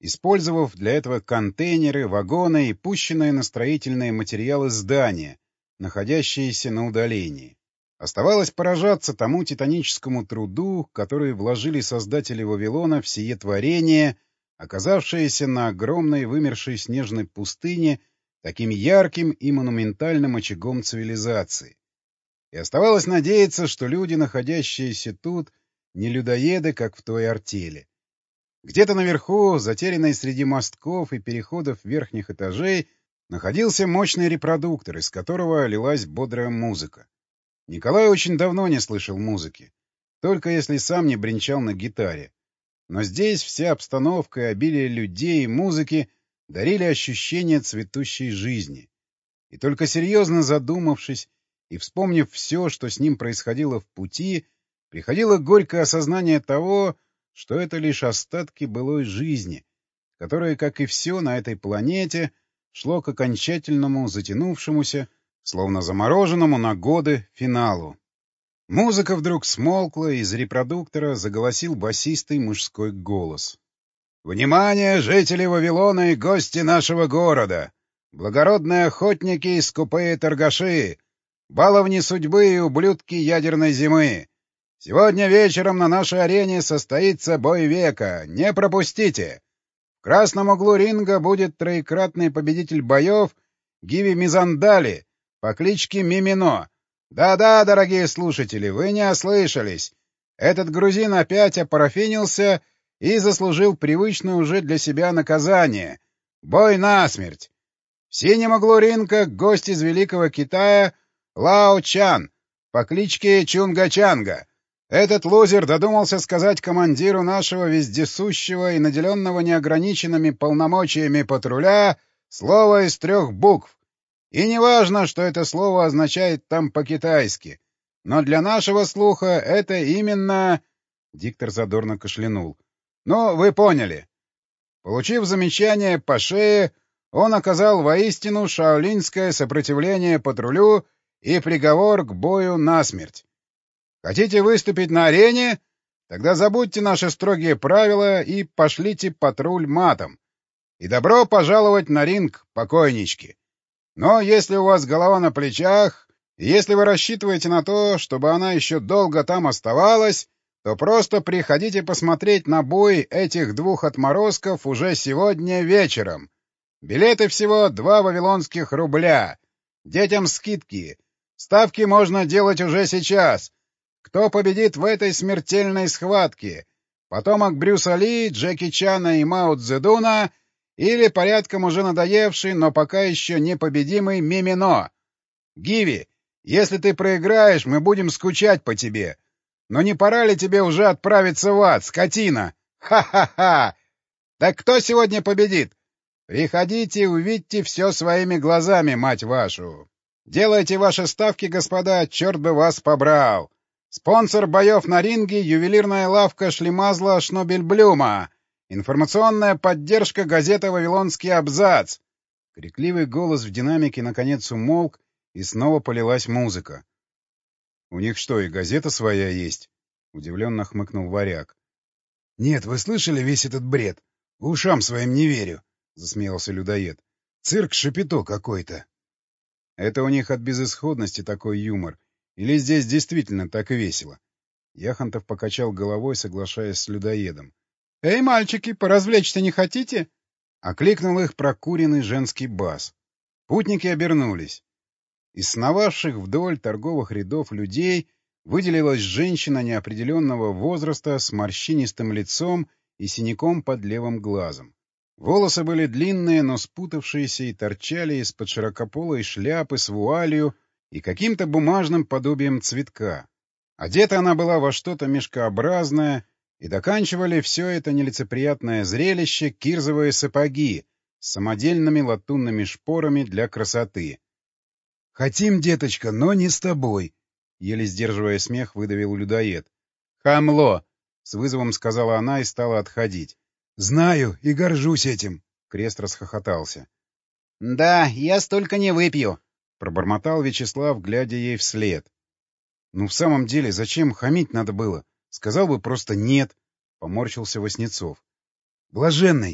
использовав для этого контейнеры, вагоны и пущенные на строительные материалы здания, находящиеся на удалении. Оставалось поражаться тому титаническому труду, который вложили создатели Вавилона в сие творение, оказавшееся на огромной вымершей снежной пустыне таким ярким и монументальным очагом цивилизации. И оставалось надеяться, что люди, находящиеся тут, не людоеды, как в той артели. Где-то наверху, затерянный среди мостков и переходов верхних этажей, находился мощный репродуктор, из которого лилась бодрая музыка. Николай очень давно не слышал музыки, только если сам не бренчал на гитаре. Но здесь вся обстановка и обилие людей и музыки дарили ощущение цветущей жизни. И только серьезно задумавшись и вспомнив все, что с ним происходило в пути, приходило горькое осознание того, что это лишь остатки былой жизни, которая, как и все на этой планете, шло к окончательному, затянувшемуся, словно замороженному на годы, финалу. Музыка вдруг смолкла, и из репродуктора заголосил басистый мужской голос. «Внимание, жители Вавилона и гости нашего города! Благородные охотники и скупые торгаши! Баловни судьбы и ублюдки ядерной зимы! Сегодня вечером на нашей арене состоится бой века! Не пропустите! В красном углу ринга будет троекратный победитель боев Гиви Мизандали по кличке Мимино. Да-да, дорогие слушатели, вы не ослышались. Этот грузин опять опарафинился и заслужил привычное уже для себя наказание — бой насмерть. В синем углу ринга гость из Великого Китая Лао Чан по кличке Чунга-Чанга. Этот лузер додумался сказать командиру нашего вездесущего и наделенного неограниченными полномочиями патруля слово из трех букв. И не важно, что это слово означает там по-китайски, но для нашего слуха это именно... Диктор задорно кашлянул. Ну, вы поняли. Получив замечание по шее, он оказал воистину шаолиньское сопротивление патрулю и приговор к бою насмерть. Хотите выступить на арене? Тогда забудьте наши строгие правила и пошлите патруль матом. И добро пожаловать на ринг, покойнички. Но если у вас голова на плечах, и если вы рассчитываете на то, чтобы она еще долго там оставалась, то просто приходите посмотреть на бой этих двух отморозков уже сегодня вечером. Билеты всего два вавилонских рубля. Детям скидки. Ставки можно делать уже сейчас. Кто победит в этой смертельной схватке? Потомок Брюса Ли, Джеки Чана и Мао Цзэдуна или порядком уже надоевший, но пока еще непобедимый Мимино? Гиви, если ты проиграешь, мы будем скучать по тебе. Но не пора ли тебе уже отправиться в ад, скотина? Ха-ха-ха! Так кто сегодня победит? Приходите и увидьте все своими глазами, мать вашу. Делайте ваши ставки, господа, черт бы вас побрал. Спонсор боев на ринге — ювелирная лавка Шлемазла Шнобельблюма. Информационная поддержка газета «Вавилонский абзац». Крикливый голос в динамике наконец умолк, и снова полилась музыка. — У них что, и газета своя есть? — удивленно хмыкнул варяг. — Нет, вы слышали весь этот бред? Ушам своим не верю, — засмеялся людоед. — Цирк Шапито какой-то. — Это у них от безысходности такой юмор. Или здесь действительно так весело? Яхонтов покачал головой, соглашаясь с людоедом. — Эй, мальчики, поразвлечься не хотите? — окликнул их прокуренный женский бас. Путники обернулись. Из сновавших вдоль торговых рядов людей выделилась женщина неопределенного возраста с морщинистым лицом и синяком под левым глазом. Волосы были длинные, но спутавшиеся и торчали из-под широкополой шляпы с вуалью и каким-то бумажным подобием цветка. Одета она была во что-то мешкообразное, и доканчивали все это нелицеприятное зрелище кирзовые сапоги с самодельными латунными шпорами для красоты. — Хотим, деточка, но не с тобой, — еле сдерживая смех, выдавил людоед. — Хамло! — с вызовом сказала она и стала отходить. — Знаю и горжусь этим, — Крест расхохотался. — Да, я столько не выпью, — пробормотал Вячеслав, глядя ей вслед. — Ну, в самом деле, зачем хамить надо было? Сказал бы просто «нет», — поморщился Васнецов. — Блаженный,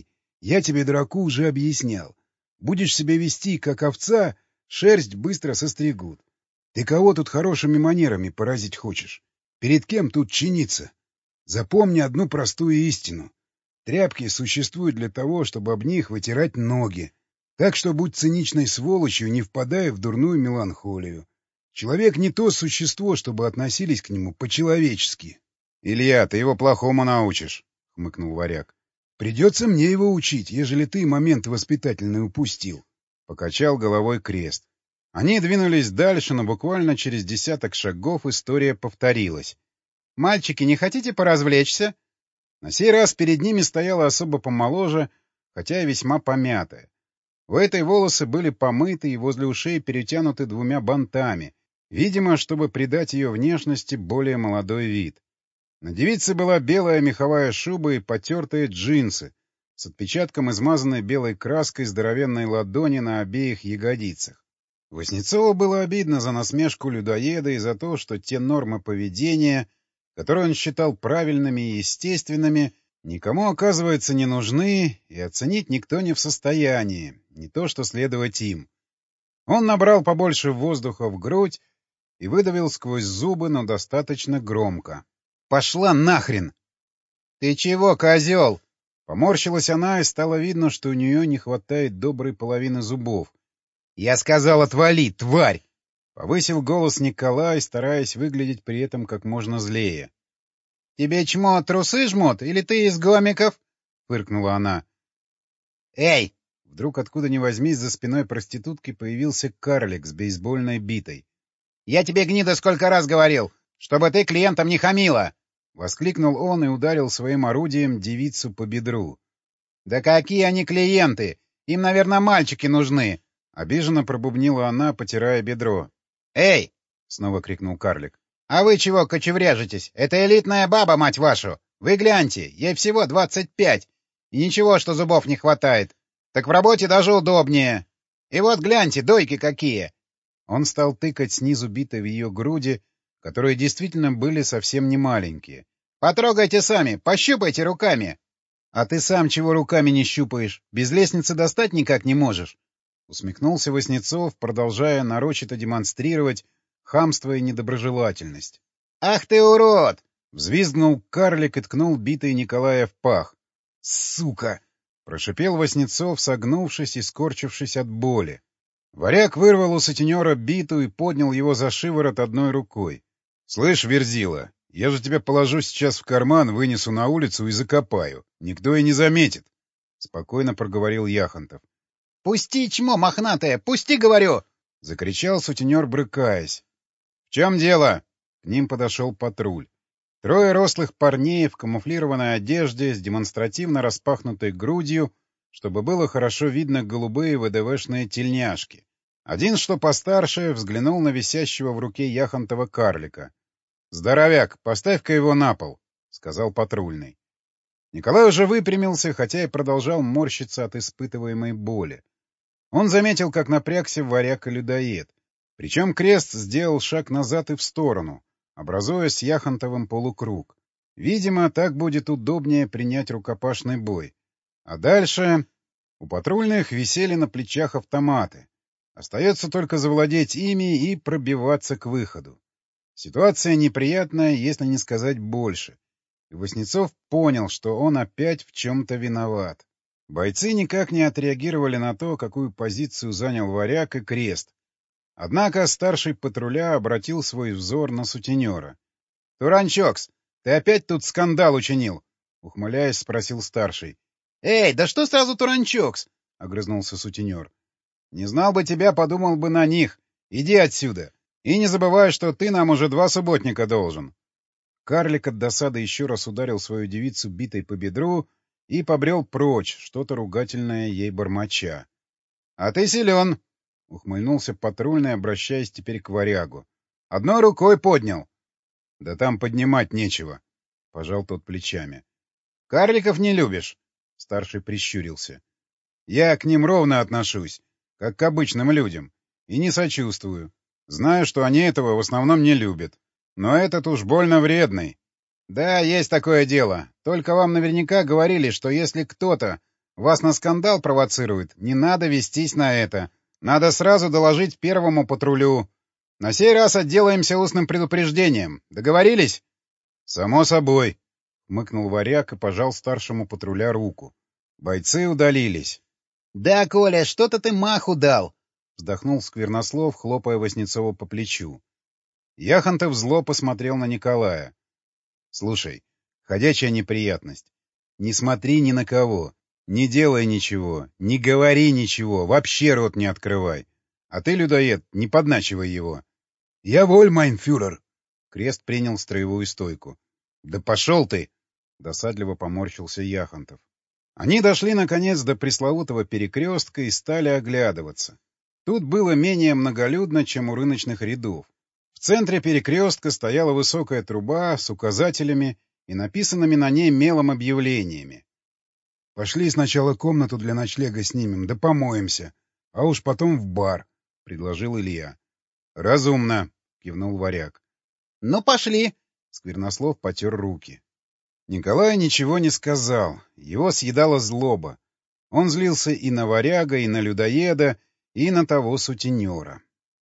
Я тебе, дураку, уже объяснял. Будешь себя вести, как овца, шерсть быстро состригут. Ты кого тут хорошими манерами поразить хочешь? Перед кем тут чиниться? Запомни одну простую истину. Тряпки существуют для того, чтобы об них вытирать ноги. Так что будь циничной сволочью, не впадая в дурную меланхолию. Человек не то существо, чтобы относились к нему по-человечески. — Илья, ты его плохому научишь, — хмыкнул Варяг. — Придется мне его учить, ежели ты момент воспитательный упустил. Покачал головой Крест. Они двинулись дальше, но буквально через десяток шагов история повторилась. — Мальчики, не хотите поразвлечься? На сей раз перед ними стояла особо помоложе, хотя и весьма помятая. У этой волосы были помыты и возле ушей перетянуты двумя бантами, видимо, чтобы придать ее внешности более молодой вид. На девице была белая меховая шуба и потертые джинсы с отпечатком измазанной белой краской здоровенной ладони на обеих ягодицах. Васнецову было обидно за насмешку людоеда и за то, что те нормы поведения, которые он считал правильными и естественными, никому, оказывается, не нужны, и оценить никто не в состоянии, не то что следовать им. Он набрал побольше воздуха в грудь и выдавил сквозь зубы, но достаточно громко. «Пошла нахрен!» «Ты чего, козел?» Поморщилась она, и стало видно, что у нее не хватает доброй половины зубов. «Я сказал, отвали, тварь!» Повысил голос Николай, стараясь выглядеть при этом как можно злее. «Тебе чмо трусы жмут, или ты из гомиков?» — фыркнула она. «Эй!» Вдруг откуда ни возьмись за спиной проститутки появился карлик с бейсбольной битой. «Я тебе, гнида, сколько раз говорил, чтобы ты клиентам не хамила!» — воскликнул он и ударил своим орудием девицу по бедру. «Да какие они клиенты! Им, наверное, мальчики нужны!» — обиженно пробубнила она, потирая бедро. «Эй!» — снова крикнул карлик. «А вы чего кочевряжетесь? Это элитная баба, мать вашу! Вы гляньте, ей всего двадцать пять, и ничего, что зубов не хватает. Так в работе даже удобнее. И вот гляньте, дойки какие!» Он стал тыкать снизу битой в ее груди, которые действительно были совсем не маленькие. «Потрогайте сами, пощупайте руками!» «А ты сам чего руками не щупаешь? Без лестницы достать никак не можешь?» Усмехнулся Васнецов, продолжая нарочито демонстрировать хамство и недоброжелательность. «Ах ты урод!» — взвизгнул карлик и ткнул битой Николая в пах. «Сука!» — прошипел Васнецов, согнувшись и скорчившись от боли. Варяг вырвал у сутенера биту и поднял его за шиворот одной рукой. — Слышь, Верзила, я же тебя положу сейчас в карман, вынесу на улицу и закопаю. Никто и не заметит. — спокойно проговорил Яхонтов. — Пусти, чмо мохнатое! Пусти, говорю! — закричал сутенер, брыкаясь. — В чем дело? К ним подошел патруль. Трое рослых парней в камуфлированной одежде с демонстративно распахнутой грудью, чтобы было хорошо видно голубые ВДВшные тельняшки. Один, что постарше, взглянул на висящего в руке Яхонтова карлика. — Здоровяк, поставь-ка его на пол, — сказал патрульный. Николай уже выпрямился, хотя и продолжал морщиться от испытываемой боли. Он заметил, как напрягся варяг и людоед. Причем Крест сделал шаг назад и в сторону, образуя с Яхонтовым полукруг. Видимо, так будет удобнее принять рукопашный бой. А дальше у патрульных висели на плечах автоматы. Остается только завладеть ими и пробиваться к выходу. Ситуация неприятная, если не сказать больше. И Васнецов понял, что он опять в чем-то виноват. Бойцы никак не отреагировали на то, какую позицию занял Варяг и Крест. Однако старший патруля обратил свой взор на сутенера. — Туранчокс, ты опять тут скандал учинил? — ухмыляясь, спросил старший. — Эй, да что сразу Туранчокс? — огрызнулся сутенер. — Не знал бы тебя, подумал бы на них. Иди отсюда. И не забывай, что ты нам уже два субботника должен. Карлик от досады еще раз ударил свою девицу битой по бедру и побрел прочь, что-то ругательное ей бормоча. — А ты силен! — ухмыльнулся патрульный, обращаясь теперь к варягу. — Одной рукой поднял. — Да там поднимать нечего, — пожал тот плечами. — Карликов не любишь? — старший прищурился. — Я к ним ровно отношусь, как к обычным людям, и не сочувствую. Знаю, что они этого в основном не любят. Но этот уж больно вредный. Да, есть такое дело. Только вам наверняка говорили, что если кто-то Вас на скандал провоцируют. Не надо вестись на это. Надо сразу доложить первому патрулю. На сей раз отделаемся устным предупреждением. Договорились? — Само собой, — хмыкнул Варяг и пожал старшему патруля руку. Бойцы удалились. — Да, Коля, что-то ты маху дал, — вздохнул Сквернослов, хлопая Васнецова по плечу. Яхонтов зло посмотрел на Николая. — Слушай, ходячая неприятность. Не смотри ни на кого. Не делай ничего, не говори ничего, вообще рот не открывай. А ты, людоед, не подначивай его. — Я воль, майнфюрер. Крест принял строевую стойку. — Да пошел ты! — досадливо поморщился Яхонтов. Они дошли, наконец, до пресловутого перекрестка и стали оглядываться. Тут было менее многолюдно, чем у рыночных рядов. В центре перекрестка стояла высокая труба с указателями и написанными на ней мелом объявлениями. — Пошли сначала комнату для ночлега снимем, да помоемся, а уж потом в бар, — предложил Илья. — Разумно, — кивнул Варяг. — Ну, пошли! — Сквернослов потер руки. Николай ничего не сказал, его съедала злоба. Он злился и на Варяга, и на людоеда, и на того сутенера.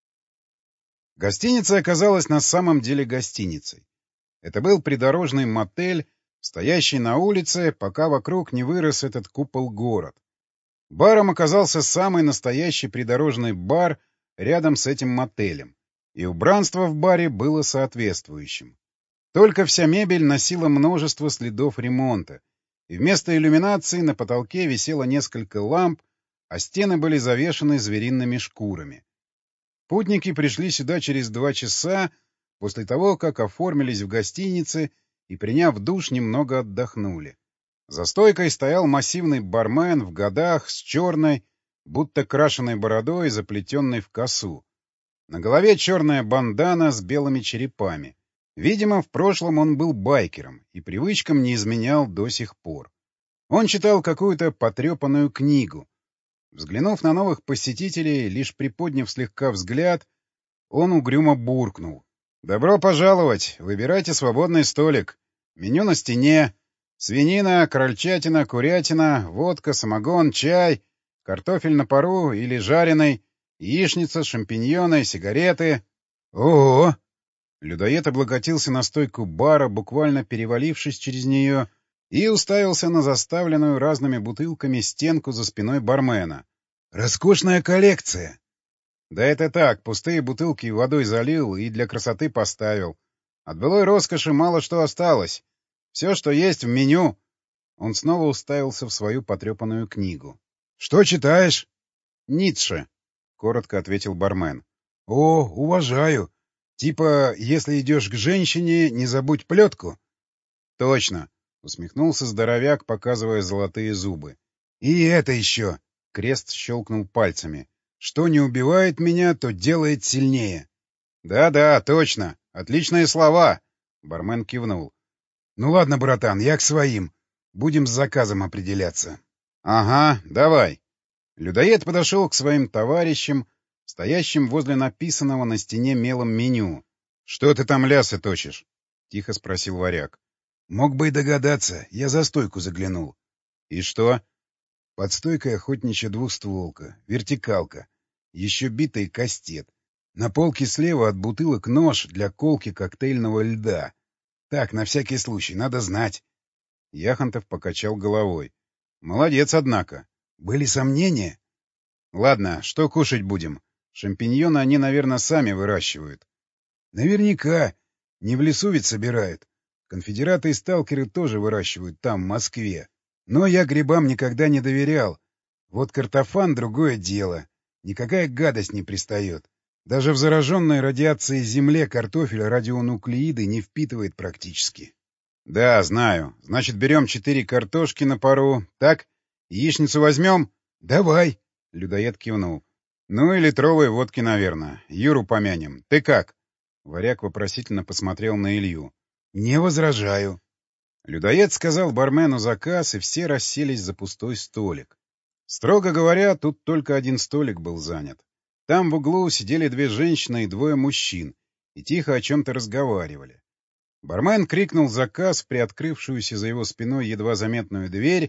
Гостиница оказалась на самом деле гостиницей. Это был придорожный мотель, стоящий на улице, пока вокруг не вырос этот купол-город. Баром оказался самый настоящий придорожный бар рядом с этим мотелем, и убранство в баре было соответствующим. Только вся мебель носила множество следов ремонта, и вместо иллюминации на потолке висело несколько ламп, а стены были завешаны звериными шкурами. Путники пришли сюда через два часа после того, как оформились в гостинице и, приняв душ, немного отдохнули. За стойкой стоял массивный бармен в годах с черной, будто крашеной бородой, заплетенной в косу. На голове черная бандана с белыми черепами. Видимо, в прошлом он был байкером и привычкам не изменял до сих пор. Он читал какую-то потрепанную книгу. Взглянув на новых посетителей, лишь приподняв слегка взгляд, он угрюмо буркнул. — Добро пожаловать! Выбирайте свободный столик. Меню на стене. Свинина, крольчатина, курятина, водка, самогон, чай, картофель на пару или жареный, яичница, шампиньоны, сигареты. — Ого! Людоед облокотился на стойку бара, буквально перевалившись через нее, и уставился на заставленную разными бутылками стенку за спиной бармена. — Роскошная коллекция! — Да это так, пустые бутылки водой залил и для красоты поставил. От былой роскоши мало что осталось. Все, что есть в меню. Он снова уставился в свою потрепанную книгу. — Что читаешь? — Ницше, — коротко ответил бармен. — О, уважаю. Типа, если идешь к женщине, не забудь плетку? — Точно, — усмехнулся здоровяк, показывая золотые зубы. — И это еще! — Крест щелкнул пальцами. — Что не убивает меня, то делает сильнее. Да — Да-да, точно. Отличные слова! — бармен кивнул. — Ну ладно, братан, я к своим. Будем с заказом определяться. — Ага, давай. Людоед подошел к своим товарищам, стоящим возле написанного на стене мелом меню. — Что ты там лясы точишь? — тихо спросил Варяг. — Мог бы и догадаться. Я за стойку заглянул. — И что? — Под стойкой охотничья двухстволка, вертикалка, еще битый кастет. На полке слева от бутылок нож для колки коктейльного льда. Так, на всякий случай, надо знать. Яхонтов покачал головой. — Молодец, однако. Были сомнения? — Ладно, что кушать будем? Шампиньоны они, наверное, сами выращивают. — Наверняка. Не в лесу ведь собирают. Конфедераты и сталкеры тоже выращивают там, в Москве. Но я грибам никогда не доверял. Вот картофан — другое дело. Никакая гадость не пристает. Даже в зараженной радиацией земле картофель радионуклеиды не впитывает практически. — Да, знаю. Значит, берем четыре картошки на пару. Так? Яичницу возьмем? — Давай. Людоед кивнул. — Ну и литровой водки, наверное. Юру помянем. Ты как? Варяг вопросительно посмотрел на Илью. — Не возражаю. Людоед сказал бармену заказ, и все расселись за пустой столик. Строго говоря, тут только один столик был занят. Там в углу сидели две женщины и двое мужчин, и тихо о чем-то разговаривали. Бармен крикнул заказ в приоткрывшуюся за его спиной едва заметную дверь,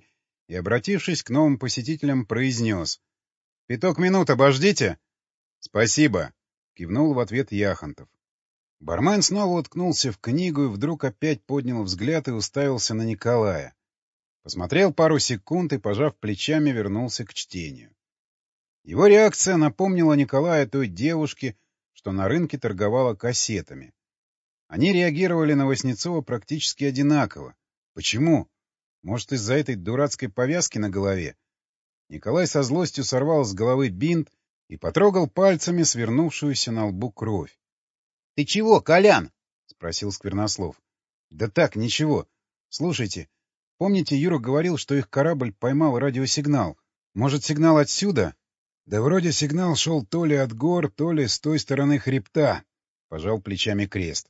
и, обратившись к новым посетителям, произнес: «Пяток минут обождите?» «Спасибо», — кивнул в ответ Яхонтов. Бармен снова уткнулся в книгу и вдруг опять поднял взгляд и уставился на Николая. Посмотрел пару секунд и, пожав плечами, вернулся к чтению. Его реакция напомнила Николая той девушке, что на рынке торговала кассетами. Они реагировали на Васнецова практически одинаково. Почему? Может, из-за этой дурацкой повязки на голове? Николай со злостью сорвал с головы бинт и потрогал пальцами свернувшуюся на лбу кровь. — Ты чего, Колян? — спросил Сквернослов. — Да так, ничего. Слушайте, помните, Юра говорил, что их корабль поймал радиосигнал? Может, сигнал отсюда? — Да вроде сигнал шел то ли от гор, то ли с той стороны хребта, — пожал плечами Крест.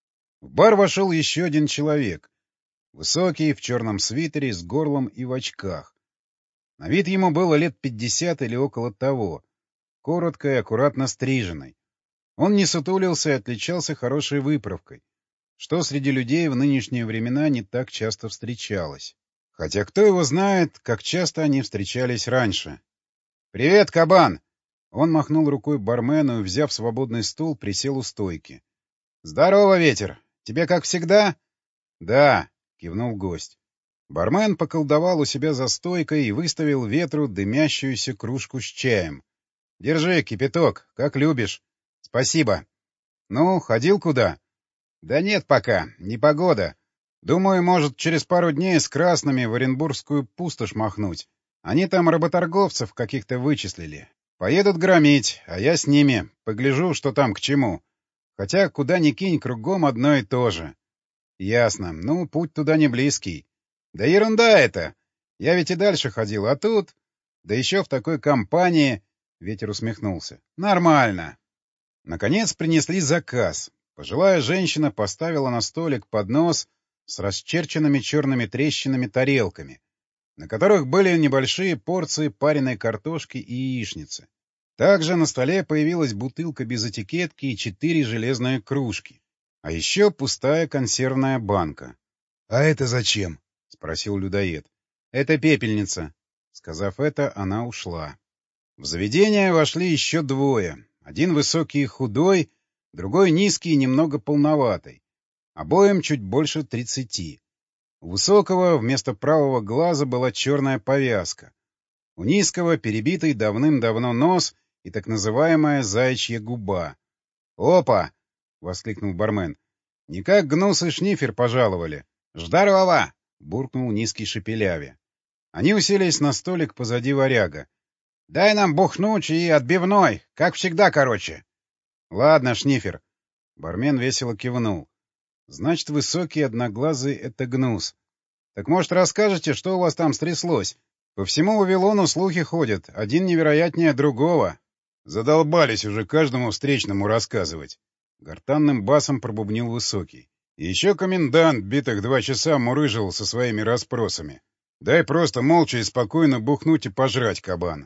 В бар вошел еще один человек. Высокий, в черном свитере, с горлом и в очках. На вид ему было лет пятьдесят или около того. Коротко и аккуратно стриженный. Он не сутулился и отличался хорошей выправкой, что среди людей в нынешние времена не так часто встречалось. Хотя кто его знает, как часто они встречались раньше. «Привет, кабан!» Он махнул рукой бармену и, взяв свободный стул, присел у стойки. «Здорово, Ветер! Тебе как всегда?» «Да», — кивнул гость. Бармен поколдовал у себя за стойкой и выставил Ветру дымящуюся кружку с чаем. «Держи, кипяток, как любишь». «Спасибо». «Ну, ходил куда?» «Да нет пока, непогода. Думаю, может, через пару дней с красными в Оренбургскую пустошь махнуть. Они там работорговцев каких-то вычислили. Поедут громить, а я с ними. Погляжу, что там к чему. Хотя куда ни кинь, кругом одно и то же». «Ясно. Ну, путь туда не близкий». «Да ерунда это! Я ведь и дальше ходил, а тут...» «Да еще в такой компании...» — Ветер усмехнулся. «Нормально». Наконец принесли заказ. Пожилая женщина поставила на столик поднос с расчерченными черными трещинами тарелками, на которых были небольшие порции пареной картошки и яичницы. Также на столе появилась бутылка без этикетки и четыре железные кружки. А еще пустая консервная банка. — А это зачем? — спросил людоед. — Это пепельница. Сказав это, она ушла. В заведение вошли еще двое. Один высокий и худой, другой низкий и немного полноватый. Обоим чуть больше тридцати. У высокого вместо правого глаза была черная повязка. У низкого перебитый давным-давно нос и так называемая заячья губа. «Опа!» — воскликнул бармен. «Никак Гнус и Шнифер пожаловали». «Здорово!» — буркнул низкий шепеляве. Они уселись на столик позади варяга. «Дай нам бухнуть и отбивной, как всегда, короче». «Ладно, Шнифер». Бармен весело кивнул. «Значит, высокий одноглазый — это Гнус. Так, может, расскажете, что у вас там стряслось? По всему Вавилону слухи ходят, один невероятнее другого». «Задолбались уже каждому встречному рассказывать». Гортанным басом пробубнил высокий. И еще комендант битых два часа мурыжил со своими расспросами. Дай просто молча и спокойно бухнуть и пожрать, кабан.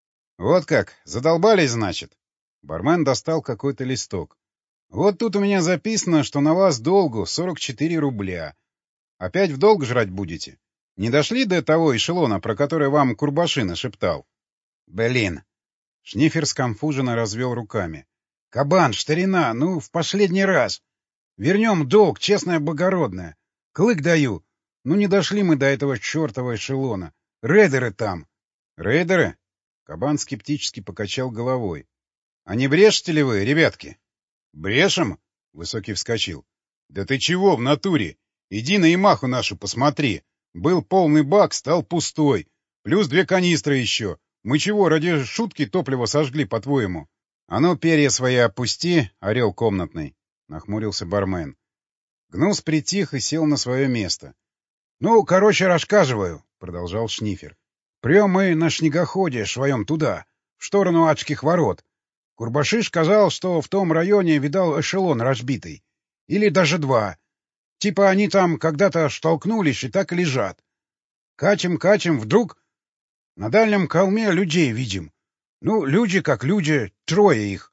Вот как, задолбались, значит? Бармен достал какой-то листок. Вот тут у меня записано, что на вас долгу сорок четыре рубля. Опять в долг жрать будете? Не дошли до того эшелона, про который вам Курбашина шептал? Блин. Шнифер сконфуженно развел руками. Кабан, старина, ну, в последний раз. Вернем долг, честное благородное. Клык даю. Ну, не дошли мы до этого чертова эшелона. Рейдеры там. Рейдеры? Кабан скептически покачал головой. — А не брешете ли вы, ребятки? — Брешем? — Высокий вскочил. — Да ты чего в натуре? Иди на Ямаху нашу посмотри. Был полный бак, стал пустой. Плюс две канистры еще. Мы чего, ради шутки топливо сожгли, по-твоему? — А ну, перья свои опусти, орел комнатный, — нахмурился бармен. Гнус притих и сел на свое место. — Ну, короче, рассказываю, — продолжал Шнифер. Прям мы на снегоходе своем туда, в сторону Адских ворот. Курбашиш сказал, что в том районе видал эшелон разбитый. Или даже два. Типа они там когда-то столкнулись и так и лежат. Катим-катим, вдруг на дальнем холме людей видим. Ну, люди как люди, трое их.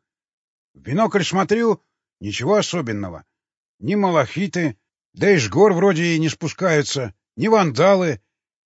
В бинокль смотрю, ничего особенного. Ни малахиты, да и с гор вроде и не спускаются, ни вандалы.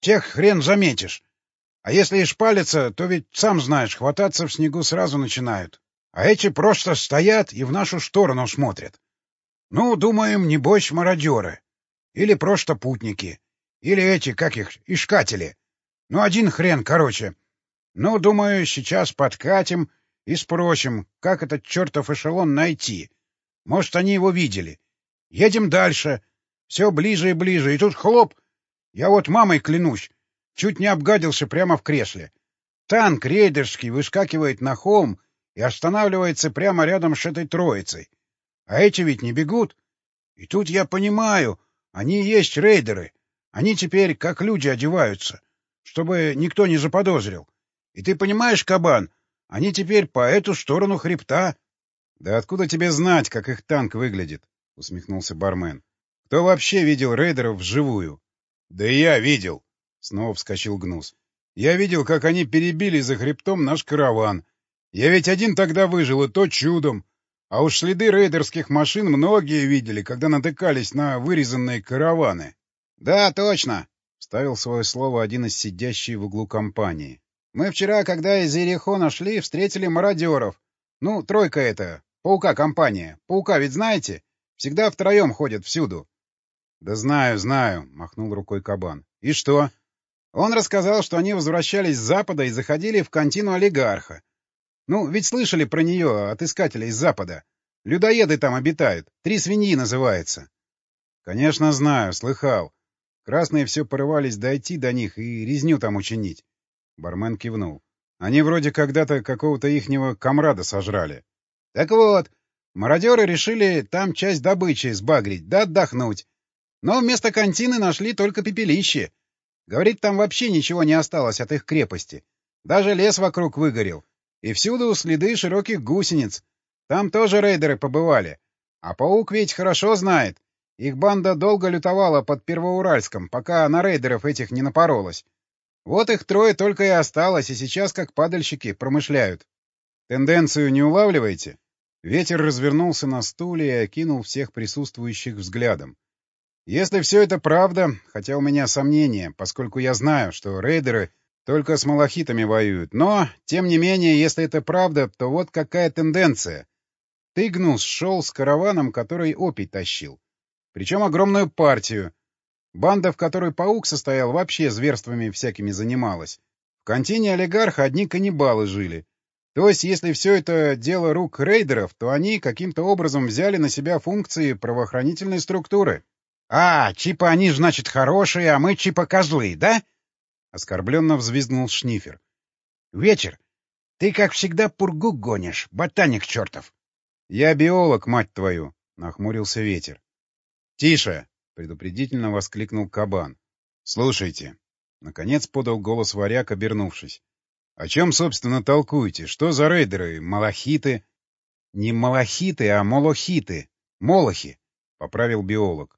Тех хрен заметишь. А если и шпалятся, то ведь, сам знаешь, хвататься в снегу сразу начинают. А эти просто стоят и в нашу сторону смотрят. Ну, думаем, небось, мародеры. Или просто путники. Или эти, как их, искатели. Ну, один хрен, короче. Ну, думаю, сейчас подкатим и спросим, как этот чертов эшелон найти. Может, они его видели. Едем дальше. Все ближе и ближе. И тут хлоп. Я вот мамой клянусь. Чуть не обгадился прямо в кресле. Танк рейдерский выскакивает на холм и останавливается прямо рядом с этой троицей. А эти ведь не бегут. И тут я понимаю, они и есть рейдеры. Они теперь как люди одеваются, чтобы никто не заподозрил. И ты понимаешь, кабан, они теперь по эту сторону хребта. — Да откуда тебе знать, как их танк выглядит? — усмехнулся бармен. — Кто вообще видел рейдеров вживую? — Да и я видел. — снова вскочил Гнус. — Я видел, как они перебили за хребтом наш караван. Я ведь один тогда выжил, и то чудом. А уж следы рейдерских машин многие видели, когда натыкались на вырезанные караваны. — Да, точно, — вставил свое слово один из сидящих в углу компании. — Мы вчера, когда из Иерихона шли, встретили мародеров. Ну, тройка это, Паука-компания. Паука ведь знаете? Всегда втроем ходят всюду. — Да знаю, знаю, — махнул рукой кабан. — И что? Он рассказал, что они возвращались с запада и заходили в контину олигарха. Ну, ведь слышали про нее от искателей с запада. Людоеды там обитают. Три свиньи называется. — Конечно, знаю, слыхал. Красные все порывались дойти до них и резню там учинить. Бармен кивнул. Они вроде когда-то какого-то ихнего комрада сожрали. — Так вот, мародеры решили там часть добычи сбагрить да отдохнуть. Но вместо контины нашли только пепелище. Говорит, там вообще ничего не осталось от их крепости. Даже лес вокруг выгорел. И всюду следы широких гусениц. Там тоже рейдеры побывали. А Паук ведь хорошо знает. Их банда долго лютовала под Первоуральском, пока на рейдеров этих не напоролась. Вот их трое только и осталось, и сейчас как падальщики промышляют. Тенденцию не улавливаете? Ветер развернулся на стуле и окинул всех присутствующих взглядом. Если все это правда, хотя у меня сомнения, поскольку я знаю, что рейдеры только с малахитами воюют, но, тем не менее, если это правда, то вот какая тенденция. Ты, Гнус, шел с караваном, который опий тащил. Причем огромную партию. Банда, в которой Паук состоял, вообще зверствами всякими занималась. В контине олигарха одни каннибалы жили. То есть, если все это дело рук рейдеров, то они каким-то образом взяли на себя функции правоохранительной структуры. — А, типа они, значит, хорошие, а мы типа козлы, да? — оскорбленно взвизгнул Шнифер. — Ветер, ты, как всегда, пургу гонишь, ботаник чертов. — Я биолог, мать твою, — нахмурился Ветер. — Тише! — предупредительно воскликнул кабан. — Слушайте. Наконец подал голос варяг, обернувшись. — О чем, собственно, толкуете? Что за рейдеры? Малахиты? — Не малахиты, а молохиты. Молохи, — поправил биолог.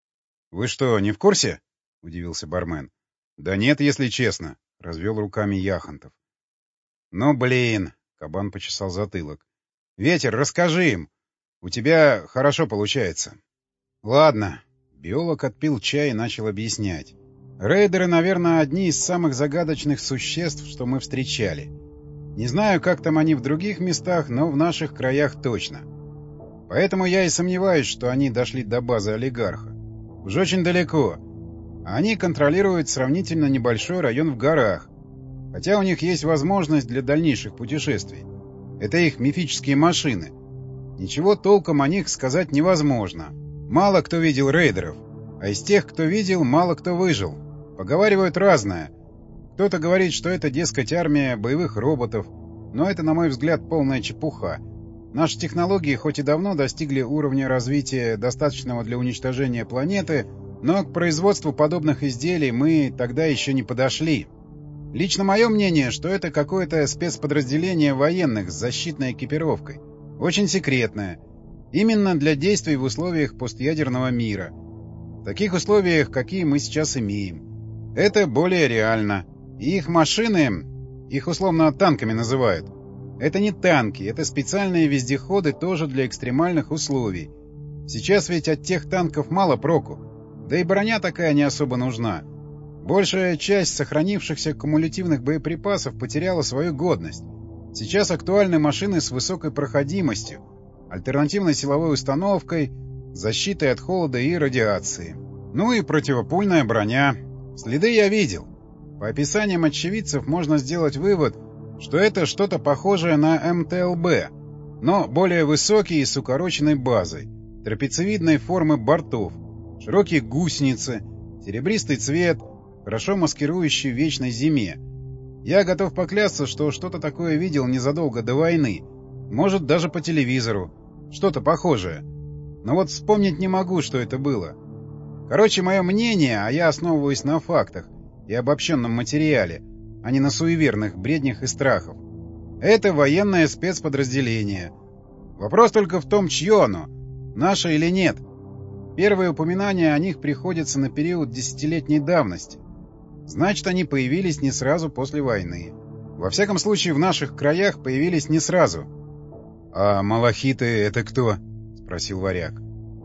— Вы что, не в курсе? — удивился бармен. — Да нет, если честно, — развел руками Яхонтов. — Ну, блин, — кабан почесал затылок. — Ветер, расскажи им. У тебя хорошо получается. — Ладно. Биолог отпил чай и начал объяснять. Рейдеры, наверное, одни из самых загадочных существ, что мы встречали. Не знаю, как там они в других местах, но в наших краях точно. Поэтому я и сомневаюсь, что они дошли до базы олигарха. Уж очень далеко. А они контролируют сравнительно небольшой район в горах. Хотя у них есть возможность для дальнейших путешествий. Это их мифические машины. Ничего толком о них сказать невозможно. Мало кто видел рейдеров. А из тех, кто видел, мало кто выжил. Поговаривают разное. Кто-то говорит, что это, дескать, армия боевых роботов. Но это, на мой взгляд, полная чепуха. Наши технологии хоть и давно достигли уровня развития, достаточного для уничтожения планеты, но к производству подобных изделий мы тогда еще не подошли. Лично мое мнение, что это какое-то спецподразделение военных с защитной экипировкой. Очень секретное. Именно для действий в условиях постъядерного мира. В таких условиях, какие мы сейчас имеем. Это более реально. И их машины, их условно танками называют. Это не танки, это специальные вездеходы тоже для экстремальных условий. Сейчас ведь от тех танков мало проку. Да и броня такая не особо нужна. Большая часть сохранившихся кумулятивных боеприпасов потеряла свою годность. Сейчас актуальны машины с высокой проходимостью, альтернативной силовой установкой, защитой от холода и радиации. Ну и противопульная броня. Следы я видел. По описаниям очевидцев можно сделать вывод, что это что-то похожее на эм тэ эл бэ, но более высокий и с укороченной базой, трапециевидной формы бортов, широкие гусеницы, серебристый цвет, хорошо маскирующий в вечной зиме. Я готов поклясться, что что-то такое видел незадолго до войны, может, даже по телевизору, что-то похожее. Но вот вспомнить не могу, что это было. Короче, мое мнение, а я основываюсь на фактах и обобщенном материале, а не на суеверных бреднях и страхах. Это военное спецподразделение. Вопрос только в том, чье оно, наше или нет. Первые упоминания о них приходятся на период десятилетней давности. Значит, они появились не сразу после войны. Во всяком случае, в наших краях появились не сразу. — А малахиты — это кто? — спросил Варяг.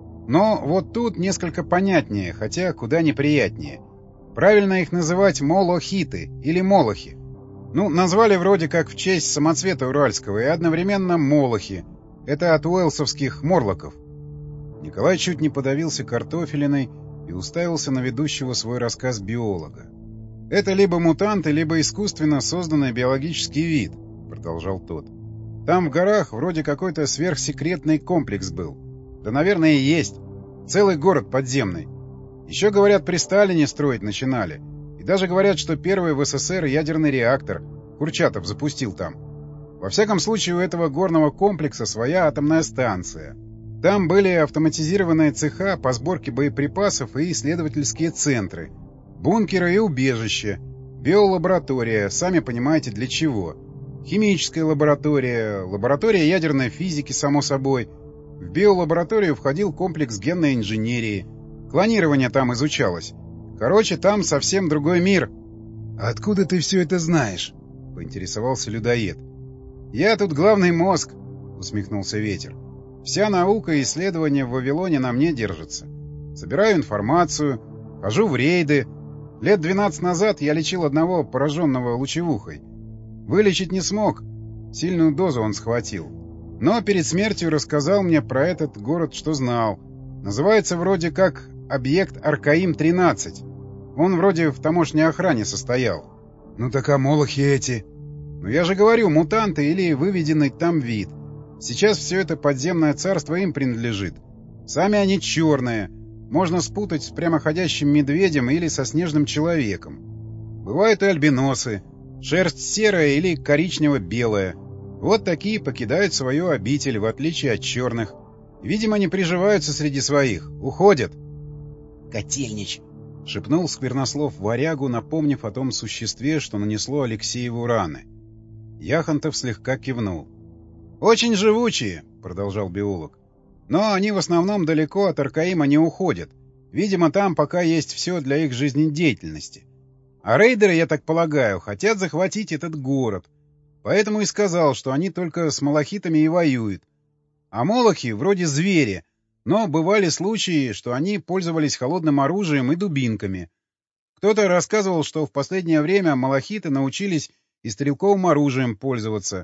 Но вот тут несколько понятнее, хотя куда неприятнее. Правильно их называть молохиты или молохи. Ну, назвали вроде как в честь самоцвета уральского и одновременно молохи. Это от уэлсовских морлоков. Николай чуть не подавился картофелиной и уставился на ведущего свой рассказ биолога. «Это либо мутанты, либо искусственно созданный биологический вид», — продолжал тот. «Там в горах вроде какой-то сверхсекретный комплекс был. Да, наверное, и есть. Целый город подземный. Еще, говорят, при Сталине строить начинали. И даже говорят, что первый в эс эс эс эр ядерный реактор Курчатов запустил там. Во всяком случае, у этого горного комплекса своя атомная станция. Там были автоматизированные цеха по сборке боеприпасов и исследовательские центры, бункеры и убежища, биолаборатория, сами понимаете для чего, химическая лаборатория, лаборатория ядерной физики, само собой. В биолабораторию входил комплекс генной инженерии. Клонирование там изучалось. Короче, там совсем другой мир. — Откуда ты все это знаешь? — поинтересовался людоед. — Я тут главный мозг, — усмехнулся Ветер. — Вся наука и исследования в Вавилоне на мне держатся. Собираю информацию, хожу в рейды. Лет двенадцать назад я лечил одного пораженного лучевухой. Вылечить не смог. Сильную дозу он схватил. Но перед смертью рассказал мне про этот город, что знал. Называется вроде как объект Аркаим тринадцать. Он вроде в тамошней охране состоял. Ну так а молохи эти? Ну я же говорю, мутанты или выведенный там вид. Сейчас все это подземное царство им принадлежит. Сами они черные. Можно спутать с прямоходящим медведем или со снежным человеком. Бывают и альбиносы. Шерсть серая или коричнево-белая. Вот такие покидают свою обитель, в отличие от черных. Видимо, не приживаются среди своих. Уходят. «Котельнич!» — шепнул Сквернослов Варягу, напомнив о том существе, что нанесло Алексееву раны. Яхонтов слегка кивнул. «Очень живучие», — продолжал биолог. «Но они в основном далеко от Аркаима не уходят. Видимо, там пока есть все для их жизнедеятельности. А рейдеры, я так полагаю, хотят захватить этот город. Поэтому и сказал, что они только с малахитами и воюют. А молохи вроде звери, но бывали случаи, что они пользовались холодным оружием и дубинками. Кто-то рассказывал, что в последнее время малахиты научились и стрелковым оружием пользоваться.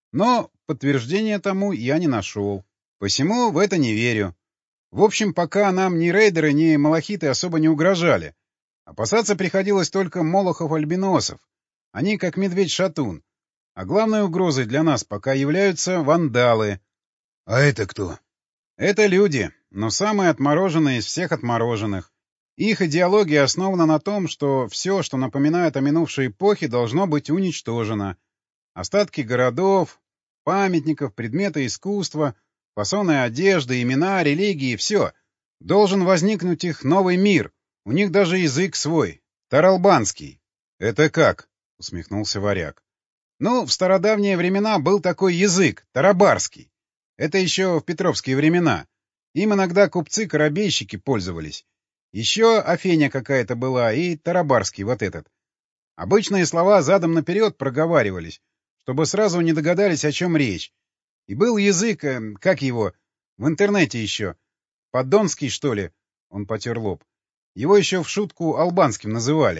Но подтверждения тому я не нашел. Посему в это не верю. В общем, пока нам ни рейдеры, ни малахиты особо не угрожали. Опасаться приходилось только молохов-альбиносов. Они как медведь-шатун. А главной угрозой для нас пока являются вандалы. — А это кто? — Это люди, но самые отмороженные из всех отмороженных. Их идеология основана на том, что все, что напоминает о минувшей эпохе, должно быть уничтожено. Остатки городов, памятников, предметы искусства, фасоны одежды, имена, религии — все. Должен возникнуть их новый мир. У них даже язык свой. Таралбанский. — Это как? — усмехнулся Варяг. — Ну, в стародавние времена был такой язык — тарабарский. Это еще в петровские времена. Им иногда купцы-корабейщики пользовались. Еще Афеня какая-то была и тарабарский вот этот. Обычные слова задом наперед проговаривались, чтобы сразу не догадались, о чем речь. И был язык, э, как его, в интернете еще. Поддонский, что ли? Он потер лоб. Его еще в шутку албанским называли.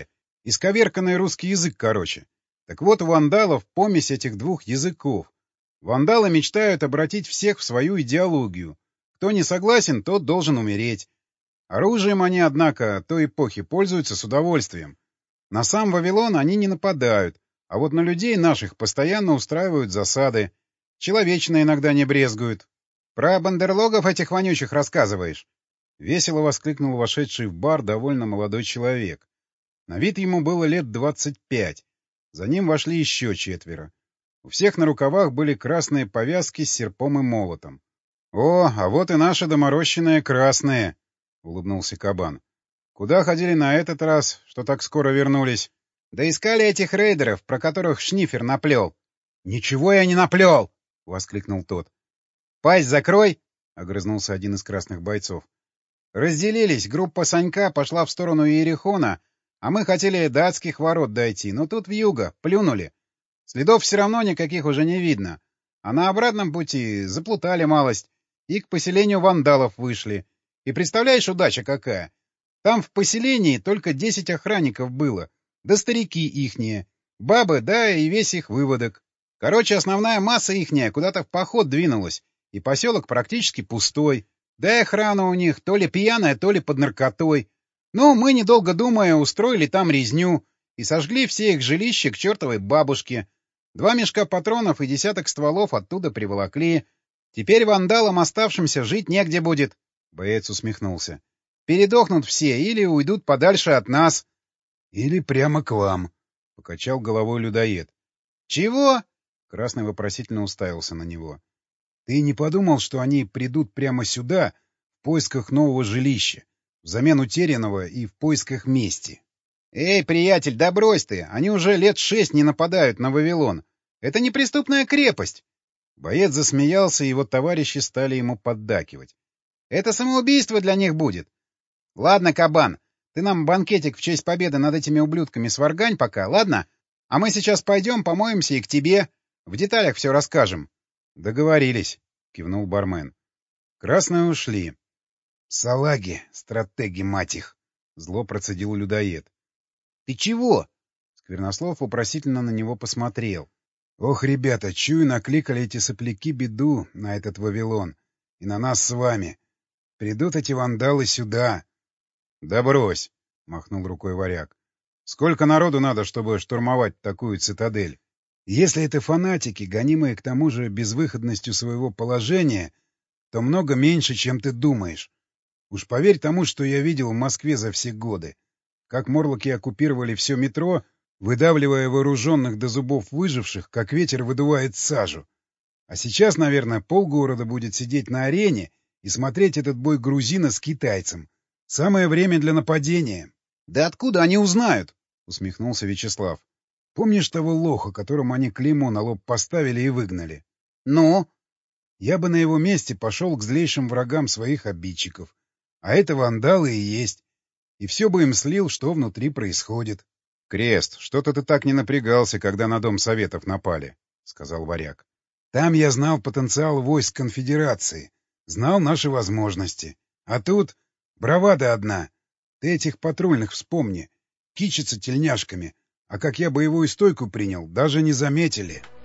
Исковерканный русский язык, короче. Так вот, у вандалов помесь этих двух языков. Вандалы мечтают обратить всех в свою идеологию. Кто не согласен, тот должен умереть. Оружием они, однако, той эпохи пользуются с удовольствием. На сам Вавилон они не нападают, а вот на людей наших постоянно устраивают засады. Человечно иногда не брезгуют. Про бандерлогов этих вонючих рассказываешь? Весело воскликнул вошедший в бар довольно молодой человек. На вид ему было лет двадцать пять. За ним вошли еще четверо. У всех на рукавах были красные повязки с серпом и молотом. — О, а вот и наши доморощенные красные! — улыбнулся кабан. — Куда ходили на этот раз, что так скоро вернулись? — Да искали этих рейдеров, про которых Шнифер наплел. — Ничего я не наплел! — воскликнул тот. — Пасть закрой! — огрызнулся один из красных бойцов. — Разделились, группа Санька пошла в сторону Иерихона, а мы хотели до адских ворот дойти, но тут вьюга, плюнули. Следов все равно никаких уже не видно. А на обратном пути заплутали малость и к поселению вандалов вышли. И представляешь, удача какая! Там в поселении только десять охранников было, да старики ихние, бабы, да и весь их выводок. Короче, основная масса ихняя куда-то в поход двинулась, и поселок практически пустой. Да и охрана у них то ли пьяная, то ли под наркотой. Ну, мы, недолго думая, устроили там резню и сожгли все их жилища к чертовой бабушке. Два мешка патронов и десяток стволов оттуда приволокли. Теперь вандалам оставшимся жить негде будет. Боец усмехнулся. Передохнут все или уйдут подальше от нас. — Или прямо к вам, — покачал головой людоед. — Чего? — Красный вопросительно уставился на него. — Ты не подумал, что они придут прямо сюда в поисках нового жилища, взамен утерянного и в поисках мести? — Эй, приятель, да брось ты! Они уже лет шесть не нападают на Вавилон. Это неприступная крепость! Боец засмеялся, и его товарищи стали ему поддакивать. — Это самоубийство для них будет. — Ладно, кабан, ты нам банкетик в честь победы над этими ублюдками сваргань пока, ладно? А мы сейчас пойдем, помоемся и к тебе. В деталях все расскажем. — Договорились, — кивнул бармен. Красные ушли. — Салаги, стратеги, мать их! — зло процедил людоед. — Ты чего? Сквернослов вопросительно на него посмотрел. — Ох, ребята, чую, накликали эти сопляки беду на этот Вавилон. И на нас с вами. Придут эти вандалы сюда. — Да брось, — махнул рукой варяг. — Сколько народу надо, чтобы штурмовать такую цитадель? Если это фанатики, гонимые к тому же безвыходностью своего положения, то много меньше, чем ты думаешь. Уж поверь тому, что я видел в Москве за все годы. Как морлоки оккупировали все метро, выдавливая вооруженных до зубов выживших, как ветер выдувает сажу. А сейчас, наверное, полгорода будет сидеть на арене и смотреть этот бой грузина с китайцем. Самое время для нападения. — Да откуда они узнают? — усмехнулся Вячеслав. — Помнишь того лоха, которому они клеймо на лоб поставили и выгнали? — Ну? — Я бы на его месте пошел к злейшим врагам своих обидчиков. А это вандалы и есть. И все бы им слил, что внутри происходит. — Крест, что-то ты так не напрягался, когда на Дом Советов напали, — сказал варяг. — Там я знал потенциал войск конфедерации, знал наши возможности. А тут бравада одна. Ты этих патрульных вспомни. Кичатся тельняшками. А как я боевую стойку принял, даже не заметили. —